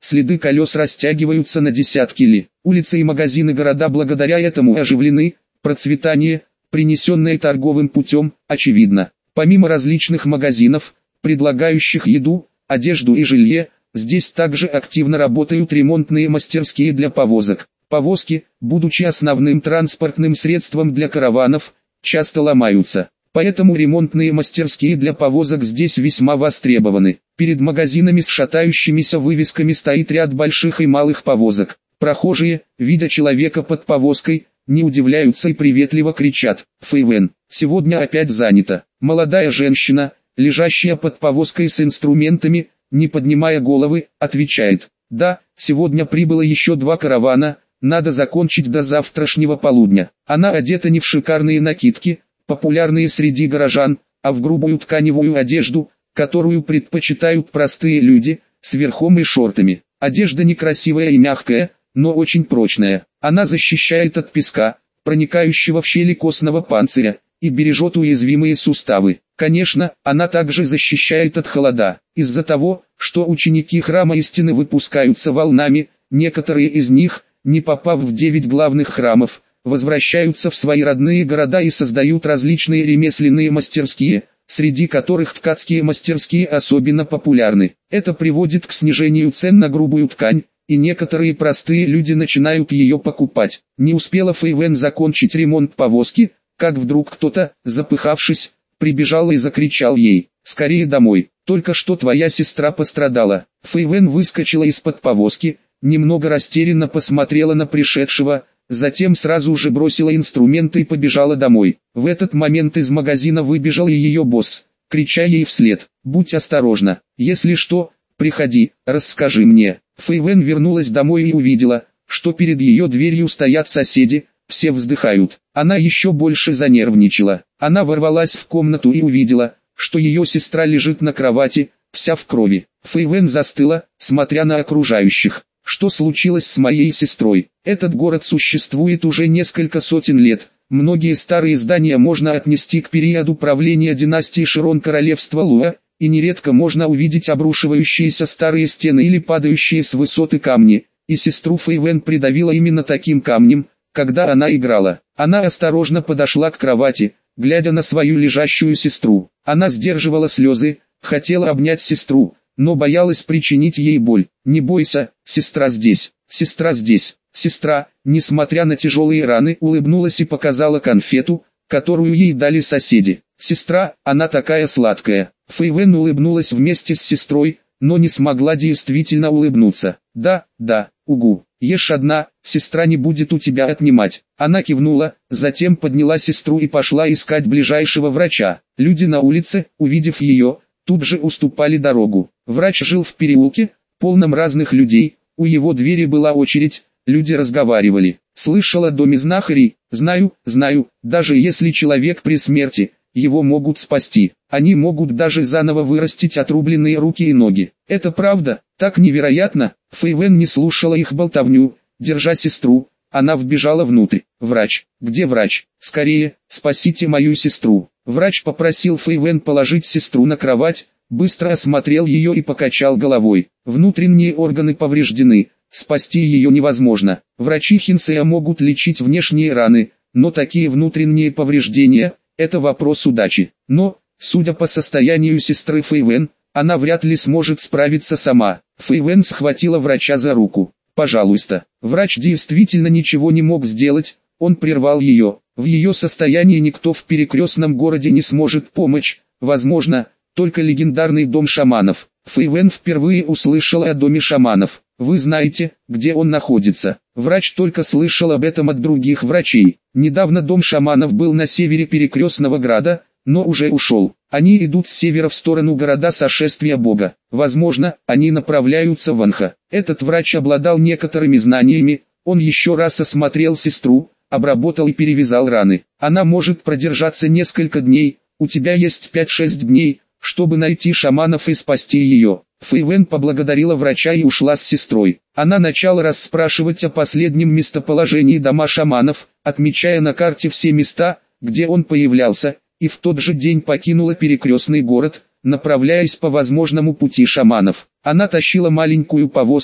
следы колес растягиваются на десятки ли. Улицы и магазины города благодаря этому оживлены, процветание, принесенное торговым путем, очевидно. Помимо различных магазинов, предлагающих еду, одежду и жилье, здесь также активно работают ремонтные мастерские для повозок. Повозки, будучи основным транспортным средством для караванов, часто ломаются. Поэтому ремонтные мастерские для повозок здесь весьма востребованы. Перед магазинами с шатающимися вывесками стоит ряд больших и малых повозок. Прохожие, видя человека под повозкой, не удивляются и приветливо кричат: «Фэйвэн, сегодня опять занято». Молодая женщина, лежащая под повозкой с инструментами, не поднимая головы, отвечает: «Да, сегодня прибыло еще два каравана, надо закончить до завтрашнего полудня». Она одета не в шикарные накидки, популярные среди горожан, а в грубую тканевую одежду, которую предпочитают простые люди, с верхом и шортами. Одежда некрасивая и мягкая, но очень прочная. Она защищает от песка, проникающего в щели костного панциря, и бережет уязвимые суставы. Конечно, она также защищает от холода. Из-за того, что ученики храма истины выпускаются волнами, некоторые из них, не попав в девять главных храмов, возвращаются в свои родные города и создают различные ремесленные мастерские, среди которых ткацкие мастерские особенно популярны. Это приводит к снижению цен на грубую ткань, и некоторые простые люди начинают ее покупать. Не успела Фэйвэн закончить ремонт повозки, как вдруг кто-то, запыхавшись, прибежал и закричал ей: «Скорее домой, только что твоя сестра пострадала». Фэйвэн выскочила из-под повозки, немного растерянно посмотрела на пришедшего, затем сразу же бросила инструменты и побежала домой. В этот момент из магазина выбежал и ее босс, крича ей вслед: «Будь осторожна, если что, приходи, расскажи мне». Фэйвэн вернулась домой и увидела, что перед ее дверью стоят соседи, все вздыхают. Она еще больше занервничала. Она ворвалась в комнату и увидела, что ее сестра лежит на кровати, вся в крови. Фэйвэн застыла, смотря на окружающих. Что случилось с моей сестрой? Этот город существует уже несколько сотен лет. Многие старые здания можно отнести к периоду правления династии Широн королевства Луа, и нередко можно увидеть обрушивающиеся старые стены или падающие с высоты камни. И сестру Фэйвэн придавило именно таким камнем, когда она играла. Она осторожно подошла к кровати, глядя на свою лежащую сестру. Она сдерживала слезы, хотела обнять сестру, но боялась причинить ей боль. «Не бойся, сестра здесь, сестра здесь». Сестра, несмотря на тяжелые раны, улыбнулась и показала конфету, которую ей дали соседи. «Сестра, она такая сладкая». Фэйвэн улыбнулась вместе с сестрой, но не смогла действительно улыбнуться. «Да, да, угу, ешь одна, сестра не будет у тебя отнимать». Она кивнула, затем подняла сестру и пошла искать ближайшего врача. Люди на улице, увидев ее, тут же уступали дорогу. Врач жил в переулке, полном разных людей, у его двери была очередь, люди разговаривали. «Слышала о доме знахарей? Знаю, знаю, даже если человек при смерти, его могут спасти. Они могут даже заново вырастить отрубленные руки и ноги». «Это правда, так невероятно». Фэйвэн не слушала их болтовню, держа сестру, она вбежала внутрь. «Врач, где врач? Скорее, спасите мою сестру». Врач попросил Фэйвэн положить сестру на кровать, быстро осмотрел ее и покачал головой. «Внутренние органы повреждены, спасти ее невозможно. Врачи Хинсея могут лечить внешние раны, но такие внутренние повреждения – это вопрос удачи. Но, судя по состоянию сестры Фэйвэн, она вряд ли сможет справиться сама». Фэйвэн схватила врача за руку. «Пожалуйста». Врач действительно ничего не мог сделать, он прервал ее. В ее состоянии никто в перекрестном городе не сможет помочь, возможно, только легендарный дом шаманов. Фэйвэн впервые услышала о доме шаманов. «Вы знаете, где он находится?» Врач только слышал об этом от других врачей. Недавно дом шаманов был на севере перекрестного града, но уже ушел. Они идут с севера в сторону города сошествия Бога. Возможно, они направляются в Анха. Этот врач обладал некоторыми знаниями, он еще раз осмотрел сестру, обработал и перевязал раны. «Она может продержаться несколько дней, у тебя есть пять-шесть дней, чтобы найти шаманов и спасти ее». Фэйвэн поблагодарила врача и ушла с сестрой. Она начала расспрашивать о последнем местоположении дома шаманов, отмечая на карте все места, где он появлялся, и в тот же день покинула перекрестный город, направляясь по возможному пути шаманов. Она тащила маленькую повозку,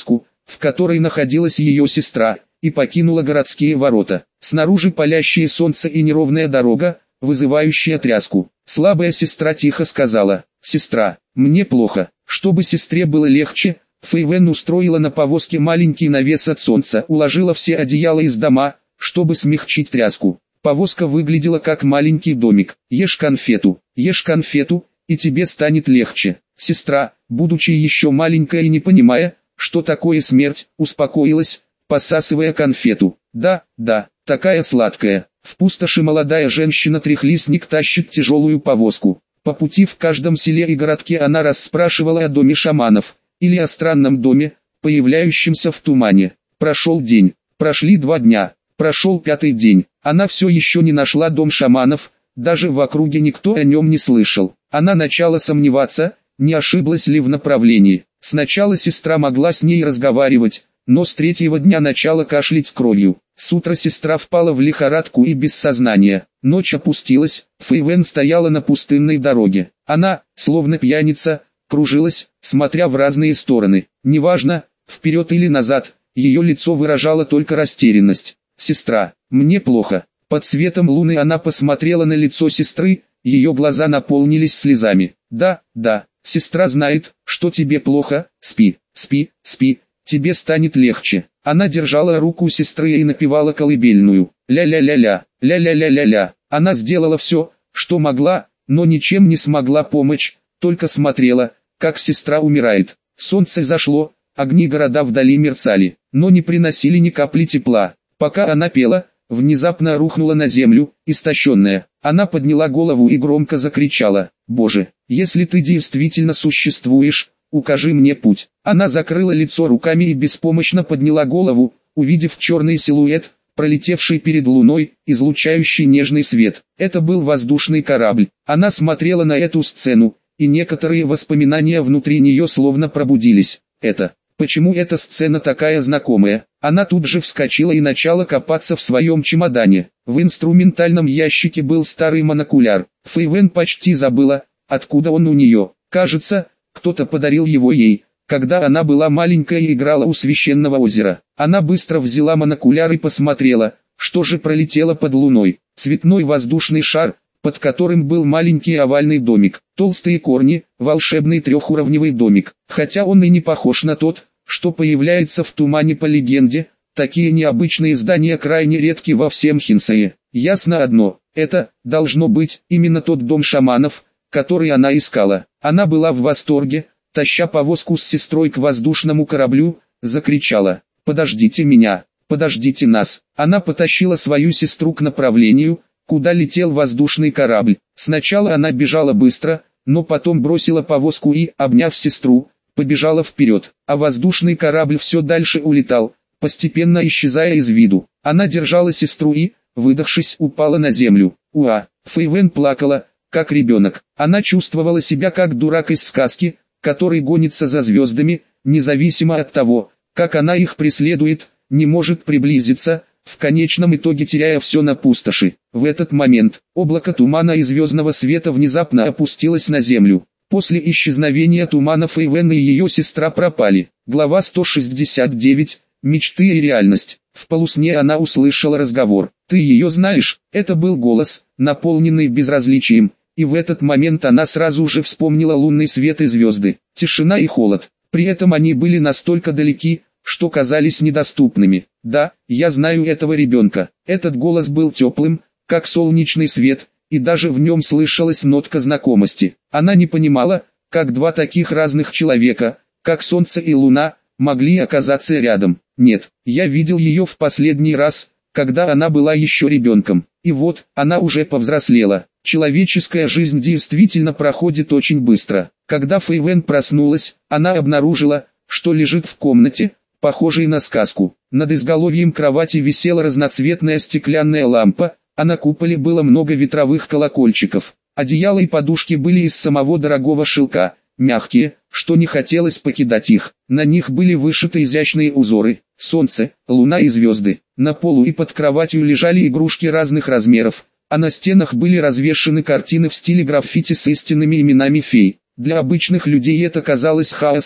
в которой находилась ее сестра, и покинула городские ворота. Снаружи палящее солнце и неровная дорога, вызывающая тряску. Слабая сестра тихо сказала: «Сестра, мне плохо». Чтобы сестре было легче, Фэй Вэн устроила на повозке маленький навес от солнца, уложила все одеяла из дома, чтобы смягчить тряску. Повозка выглядела как маленький домик. «Ешь конфету, ешь конфету, и тебе станет легче». Сестра, будучи еще маленькая и не понимая, что такое смерть, успокоилась, посасывая конфету. «Да, да, такая сладкая». В пустоши молодая женщина-трехлистник тащит тяжелую повозку. По пути в каждом селе и городке она расспрашивала о доме шаманов, или о странном доме, появляющемся в тумане. Прошел день, прошли два дня, прошел пятый день. Она все еще не нашла дом шаманов, даже в округе никто о нем не слышал. Она начала сомневаться, не ошиблась ли в направлении. Сначала сестра могла с ней разговаривать, но с третьего дня начала кашлять кровью. С утра сестра впала в лихорадку и без сознания. Ночь опустилась, Фэй Вэн стояла на пустынной дороге. Она, словно пьяница, кружилась, смотря в разные стороны. Неважно, вперед или назад, ее лицо выражало только растерянность. «Сестра, мне плохо». Под светом луны она посмотрела на лицо сестры, ее глаза наполнились слезами. «Да, да, сестра знает, что тебе плохо, спи, спи, спи, тебе станет легче». Она держала руку сестры и напевала колыбельную. Ля-ля-ля-ля, ля-ля-ля-ля-ля. Она сделала все, что могла, но ничем не смогла помочь, только смотрела, как сестра умирает. Солнце зашло, огни города вдали мерцали, но не приносили ни капли тепла. Пока она пела, внезапно рухнула на землю, истощенная. Она подняла голову и громко закричала: «Боже, если ты действительно существуешь, укажи мне путь». Она закрыла лицо руками и беспомощно подняла голову, увидев черный силуэт, пролетевший перед луной, излучающий нежный свет. Это был воздушный корабль. Она смотрела на эту сцену, и некоторые воспоминания внутри нее словно пробудились. Это... Почему эта сцена такая знакомая? Она тут же вскочила и начала копаться в своем чемодане. В инструментальном ящике был старый монокуляр. Фэй Вэн почти забыла, откуда он у нее. Кажется, кто-то подарил его ей, когда она была маленькая и играла у священного озера. Она быстро взяла монокуляр и посмотрела, что же пролетело под луной. Цветной воздушный шар, под которым был маленький овальный домик. Толстые корни, волшебный трехуровневый домик. Хотя он и не похож на тот, что появляется в тумане по легенде, такие необычные здания крайне редки во всем Хинсее. Ясно одно, это, должно быть, именно тот дом шаманов, который она искала. Она была в восторге, таща повозку с сестрой к воздушному кораблю, закричала: «Подождите меня, подождите нас». Она потащила свою сестру к направлению, куда летел воздушный корабль. Сначала она бежала быстро, но потом бросила повозку и, обняв сестру, побежала вперед, а воздушный корабль все дальше улетал, постепенно исчезая из виду. Она держала сестру и, выдохшись, упала на землю. Уа! Фэй Вэн плакала, как ребенок. Она чувствовала себя как дурак из сказки, который гонится за звездами, независимо от того, как она их преследует, не может приблизиться, в конечном итоге теряя все на пустоши. В этот момент, облако тумана и звездного света внезапно опустилось на землю. После исчезновения тумана Фэй Вэн и ее сестра пропали. Глава сто шестьдесят девять. Мечты и реальность. В полусне она услышала разговор. «Ты ее знаешь?» Это был голос, наполненный безразличием, и в этот момент она сразу же вспомнила лунный свет и звезды, тишина и холод. При этом они были настолько далеки, что казались недоступными. «Да, я знаю этого ребенка». Этот голос был теплым, как солнечный свет, и даже в нем слышалась нотка знакомости. Она не понимала, как два таких разных человека, как солнце и луна, могли оказаться рядом. «Нет, я видел ее в последний раз, когда она была еще ребенком. И вот, она уже повзрослела». Человеческая жизнь действительно проходит очень быстро. Когда Фэй Вэн проснулась, она обнаружила, что лежит в комнате, похожей на сказку. Над изголовьем кровати висела разноцветная стеклянная лампа, а на куполе было много ветровых колокольчиков. Одеяло и подушки были из самого дорогого шелка, мягкие, что не хотелось покидать их. На них были вышиты изящные узоры: солнце, луна и звезды. На полу и под кроватью лежали игрушки разных размеров, а на стенах были развешаны картины в стиле граффити с истинными именами фей. Для обычных людей это казалось хаосом,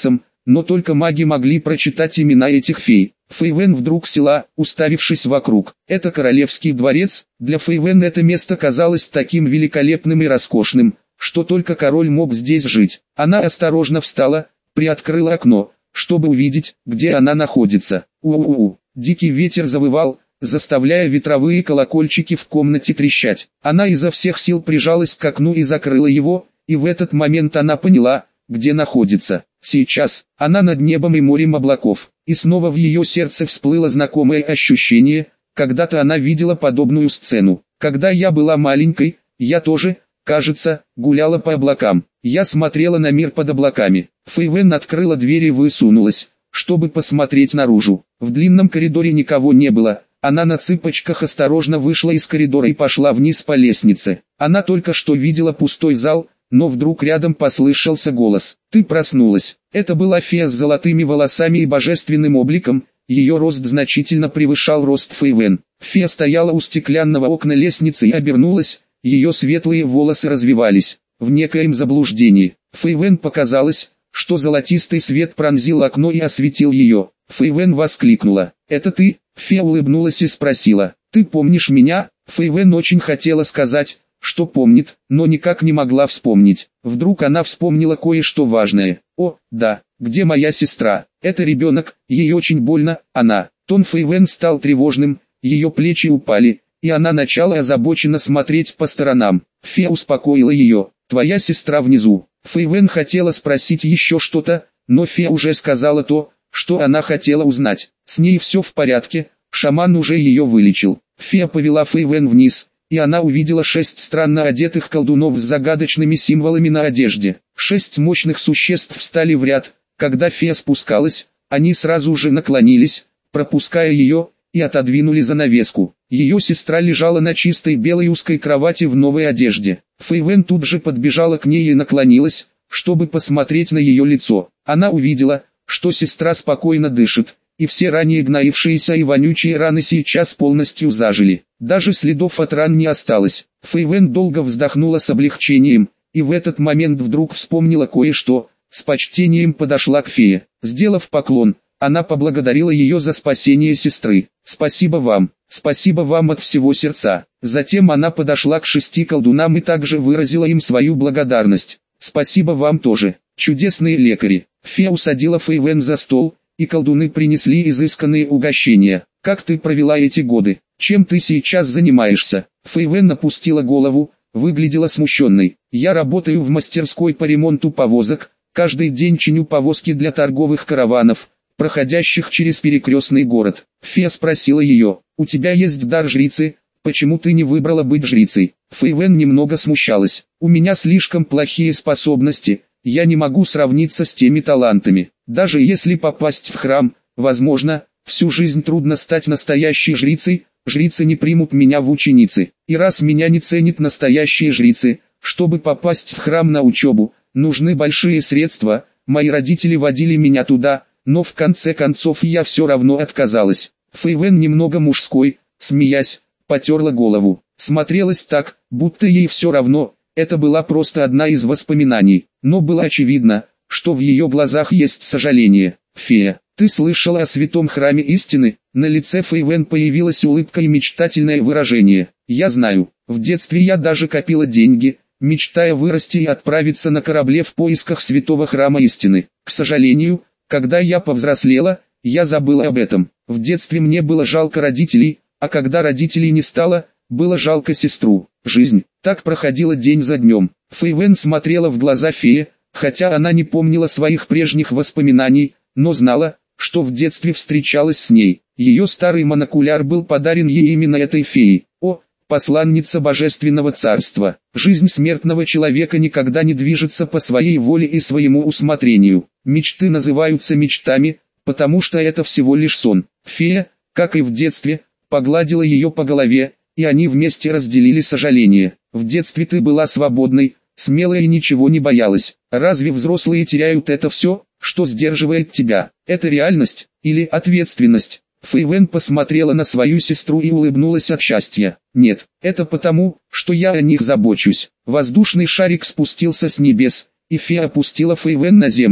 но только маги могли прочитать имена этих фей. Фейвен вдруг села, уставившись вокруг. Это королевский дворец. Для Фейвен это место казалось таким великолепным и роскошным, что только король мог здесь жить. Она осторожно встала, приоткрыла окно, чтобы увидеть, где она находится. У-у-у. Дикий ветер завывал, заставляя ветровые колокольчики в комнате трещать. Она изо всех сил прижалась к окну и закрыла его, и в этот момент она поняла, где находится. Сейчас она над небом и морем облаков, и снова в ее сердце всплыло знакомое ощущение. Когда-то она видела подобную сцену. Когда я была маленькой, я тоже, кажется, гуляла по облакам. Я смотрела на мир под облаками. Фейвен открыла дверь и высунулась, чтобы посмотреть наружу. В длинном коридоре никого не было. Она на цыпочках осторожно вышла из коридора и пошла вниз по лестнице. Она только что видела пустой зал, но вдруг рядом послышался голос. «Ты проснулась». Это была фея с золотыми волосами и божественным обликом. Ее рост значительно превышал рост Фейвен. Фея стояла у стеклянного окна лестницы и обернулась. Ее светлые волосы развивались в некоем заблуждении. Фейвен показалось, что золотистый свет пронзил окно и осветил ее. Фейвен воскликнула. «Это ты?» Фея улыбнулась и спросила. «Ты помнишь меня?» Фейвен очень хотела сказать, что помнит, но никак не могла вспомнить. Вдруг она вспомнила кое-что важное. «О, да, где моя сестра? Это ребенок, ей очень больно, она». Тон Фейвен стал тревожным, ее плечи упали, и она начала озабоченно смотреть по сторонам. Фея успокоила ее. «Твоя сестра внизу». Фейвен хотела спросить еще что-то, но фея уже сказала то, что она хотела узнать. С ней все в порядке, шаман уже ее вылечил. Фея повела Фейвен вниз, и она увидела шесть странно одетых колдунов с загадочными символами на одежде. Шесть мощных существ встали в ряд. Когда фея спускалась, они сразу же наклонились, пропуская ее, и отодвинули занавеску. Ее сестра лежала на чистой белой узкой кровати в новой одежде. Фейвен тут же подбежала к ней и наклонилась, чтобы посмотреть на ее лицо. Она увидела, что сестра спокойно дышит, и все ранее гноившиеся и вонючие раны сейчас полностью зажили. Даже следов от ран не осталось. Фейвен долго вздохнула с облегчением, и в этот момент вдруг вспомнила кое-что. С почтением подошла к фее. Сделав поклон, она поблагодарила ее за спасение сестры. «Спасибо вам, спасибо вам от всего сердца». Затем она подошла к шести колдунам и также выразила им свою благодарность. «Спасибо вам тоже, чудесные лекари». Фея усадила Фейвен за стол, и колдуны принесли изысканные угощения. «Как ты провела эти годы? Чем ты сейчас занимаешься?» Фейвен опустила голову, выглядела смущенной. «Я работаю в мастерской по ремонту повозок, каждый день чиню повозки для торговых караванов, проходящих через перекрестный город». Фея спросила ее: «У тебя есть дар жрицы, почему ты не выбрала быть жрицей?» Фейвен немного смущалась. «У меня слишком плохие способности, я не могу сравниться с теми талантами. Даже если попасть в храм, возможно, всю жизнь трудно стать настоящей жрицей, жрицы не примут меня в ученицы. И раз меня не ценят настоящие жрицы, чтобы попасть в храм на учебу, нужны большие средства, мои родители водили меня туда, но в конце концов я все равно отказалась». Фейвен немного мужской, смеясь, потерла голову. Смотрелась так, будто ей все равно. Это была просто одна из воспоминаний, но было очевидно, что в ее глазах есть сожаление. «Фея, ты слышала о святом храме истины?» На лице Фейвен появилась улыбка и мечтательное выражение. «Я знаю, в детстве я даже копила деньги, мечтая вырасти и отправиться на корабле в поисках святого храма истины. К сожалению, когда я повзрослела, я забыла об этом. В детстве мне было жалко родителей, а когда родителей не стало, было жалко сестру. Жизнь так проходила день за днем». Фейвен смотрела в глаза феи, хотя она не помнила своих прежних воспоминаний, но знала, что в детстве встречалась с ней. Ее старый монокуляр был подарен ей именно этой феей. О, посланница божественного царства! Жизнь смертного человека никогда не движется по своей воле и своему усмотрению. Мечты называются мечтами, потому что это всего лишь сон. Фея, как и в детстве, погладила ее по голове, и они вместе разделили сожаление. «В детстве ты была свободной, смелой и ничего не боялась. Разве взрослые теряют это все, что сдерживает тебя? Это реальность или ответственность?» Фейвен посмотрела на свою сестру и улыбнулась от счастья. «Нет, это потому, что я о них забочусь». Воздушный шарик спустился с небес, и фея опустила Фейвен на землю.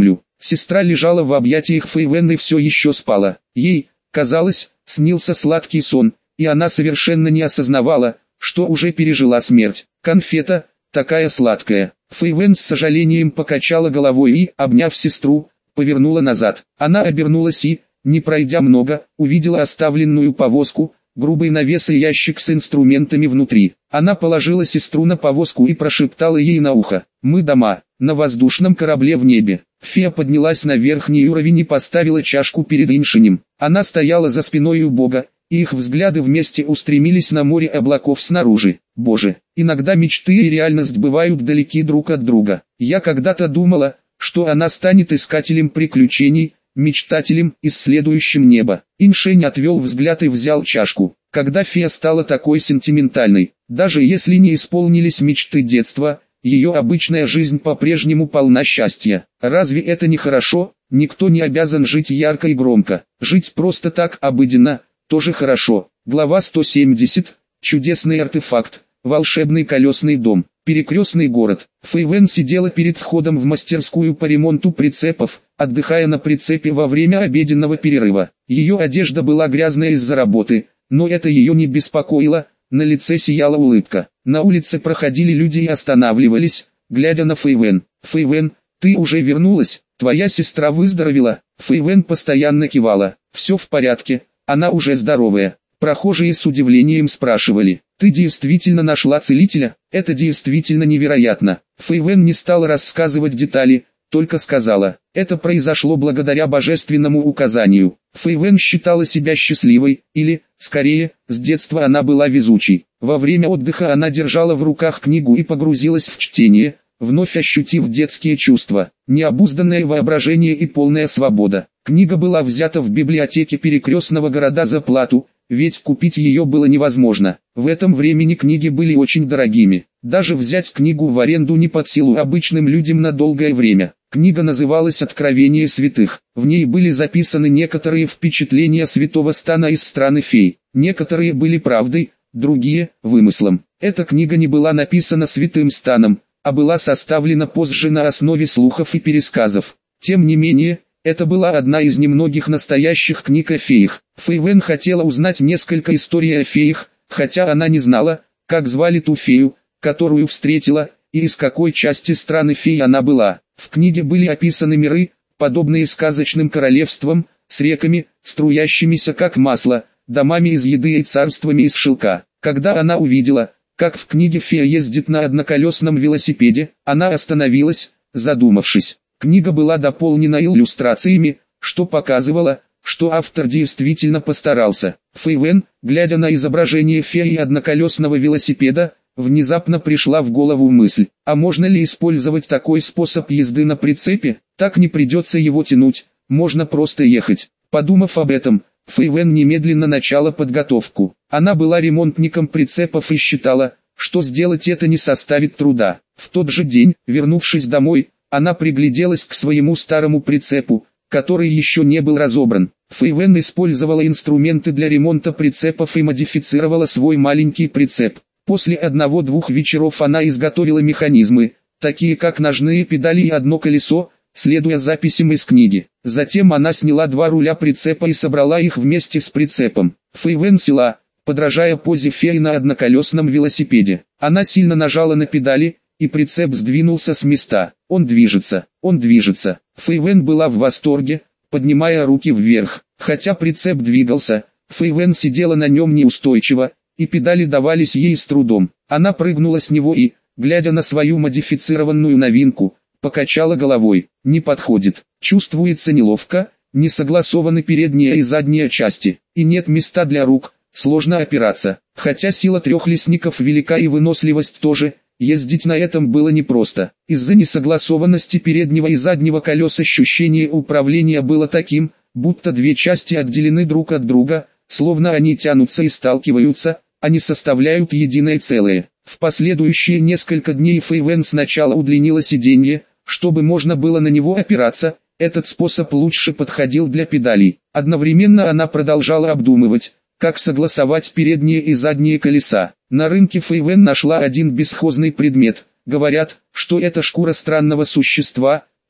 Сестра лежала в объятиях Фейвен и все еще спала. Ей, казалось, снился сладкий сон, и она совершенно не осознавала, что уже пережила смерть. Конфета, такая сладкая. Фейвен с сожалением покачала головой и, обняв сестру, повернула назад. Она обернулась и, не пройдя много, увидела оставленную повозку, грубый навес и ящик с инструментами внутри. Она положила сестру на повозку и прошептала ей на ухо: «Мы дома, на воздушном корабле в небе». Фея поднялась на верхний уровень и поставила чашку перед Иншинем. Она стояла за спиной у Бога, и их взгляды вместе устремились на море облаков снаружи. Боже, иногда мечты и реальность бывают далеки друг от друга. Я когда-то думала, что она станет искателем приключений, мечтателем, исследующим небо. Иншень отвел взгляд и взял чашку. Когда фея стала такой сентиментальной, даже если не исполнились мечты детства, ее обычная жизнь по-прежнему полна счастья. Разве это не хорошо? Никто не обязан жить ярко и громко. Жить просто так, обыденно, тоже хорошо. Глава сто семьдесят. Чудесный артефакт. Волшебный колесный дом. Перекрестный город. Фейвен сидела перед входом в мастерскую по ремонту прицепов, отдыхая на прицепе во время обеденного перерыва. Ее одежда была грязная из-за работы, но это ее не беспокоило, на лице сияла улыбка. На улице проходили люди и останавливались, глядя на Фейвен. «Фейвен, ты уже вернулась? Твоя сестра выздоровела?» Фейвен постоянно кивала. «Все в порядке, она уже здоровая». Прохожие с удивлением спрашивали: «Ты действительно нашла целителя? Это действительно невероятно». Фейвен не стала рассказывать детали, только сказала: «Это произошло благодаря божественному указанию». Фейвен считала себя счастливой, или, скорее, с детства она была везучей. Во время отдыха она держала в руках книгу и погрузилась в чтение, вновь ощутив детские чувства, необузданное воображение и полная свобода. Книга была взята в библиотеке перекрестного города за плату, ведь купить ее было невозможно. В этом времени книги были очень дорогими. Даже взять книгу в аренду не под силу обычным людям на долгое время. Книга называлась «Откровение святых». В ней были записаны некоторые впечатления святого Стана из страны фей. Некоторые были правдой, другие – вымыслом. Эта книга не была написана святым Станом, а была составлена позже на основе слухов и пересказов. Тем не менее, это была одна из немногих настоящих книг о феях. Фейвен хотела узнать несколько историй о феях, хотя она не знала, как звали ту фею, которую встретила, и из какой части страны фей она была. В книге были описаны миры, подобные сказочным королевствам, с реками, струящимися как масло, домами из еды и царствами из шелка. Когда она увидела, как в книге фея ездит на одноколесном велосипеде, она остановилась, задумавшись. Книга была дополнена иллюстрациями, что показывало, что автор действительно постарался. Фейвен, глядя на изображение феи одноколесного велосипеда, внезапно пришла в голову мысль: а можно ли использовать такой способ езды на прицепе? Так не придется его тянуть, можно просто ехать. Подумав об этом, Фейвен немедленно начала подготовку. Она была ремонтником прицепов и считала, что сделать это не составит труда. В тот же день, вернувшись домой, она пригляделась к своему старому прицепу, который еще не был разобран. Фейвен использовала инструменты для ремонта прицепов и модифицировала свой маленький прицеп. После одного-двух вечеров она изготовила механизмы, такие как ножные педали и одно колесо, следуя записям из книги. Затем она сняла два руля прицепа и собрала их вместе с прицепом. Фейвен села, подражая позе феи на одноколесном велосипеде. Она сильно нажала на педали, и прицеп сдвинулся с места. Он движется, он движется. Фейвен была в восторге, поднимая руки вверх. Хотя прицеп двигался, Фейвен сидела на нем неустойчиво, и педали давались ей с трудом. Она прыгнула с него и, глядя на свою модифицированную новинку, покачала головой. Не подходит. Чувствуется неловко, не согласованы передняя и задняя части, и нет места для рук, сложно опираться. Хотя сила трехлистников велика и выносливость тоже, ездить на этом было непросто. Из-за несогласованности переднего и заднего колес ощущение управления было таким, будто две части отделены друг от друга, словно они тянутся и сталкиваются, а не составляют единое целое. В последующие несколько дней Фейвен сначала удлинила сиденье, чтобы можно было на него опираться. Этот способ лучше подходил для педалей. Одновременно она продолжала обдумывать, как согласовать передние и задние колеса. На рынке Фейвен нашла один бесхозный предмет. Говорят, что это шкура странного существа,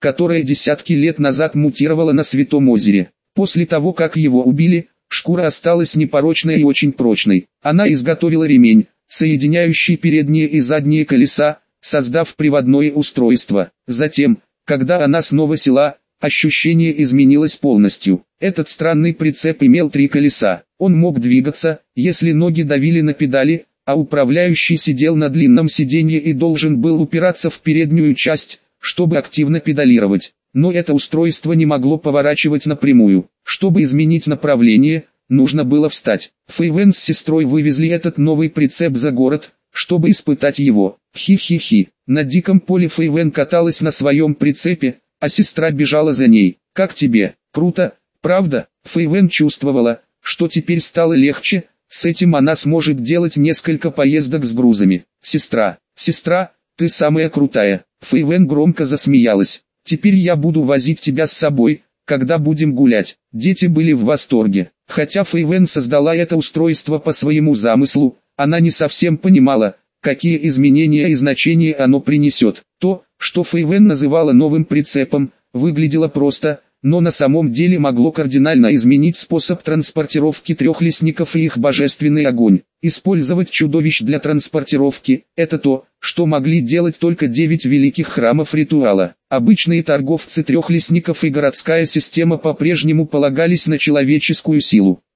которое десятки лет назад мутировало на Святом озере. После того, как его убили, шкура осталась непорочной и очень прочной. Она изготовила ремень, соединяющий передние и задние колеса, создав приводное устройство. Затем, когда она снова села, ощущение изменилось полностью. Этот странный прицеп имел три колеса. Он мог двигаться, если ноги давили на педали, а управляющий сидел на длинном сиденье и должен был упираться в переднюю часть, чтобы активно педалировать. Но это устройство не могло поворачивать напрямую. Чтобы изменить направление, нужно было встать. Фейвен с сестрой вывезли этот новый прицеп за город, чтобы испытать его. Хи-хи-хи. На диком поле Фейвен каталась на своем прицепе, а сестра бежала за ней. «Как тебе? Круто, правда?» Фейвен чувствовала, что теперь стало легче, с этим она сможет делать несколько поездок с грузами. «Сестра, сестра, ты самая крутая!» Фейвен громко засмеялась. «Теперь я буду возить тебя с собой, когда будем гулять». Дети были в восторге. Хотя Фейвен создала это устройство по своему замыслу, она не совсем понимала, какие изменения и значения оно принесет. То, что Фейвен называла новым прицепом, выглядело просто, но на самом деле могло кардинально изменить способ транспортировки трехлистников и их божественный огонь. Использовать чудовищ для транспортировки – это то, что могли делать только девять великих храмов ритуала. Обычные торговцы трехлистников и городская система по-прежнему полагались на человеческую силу.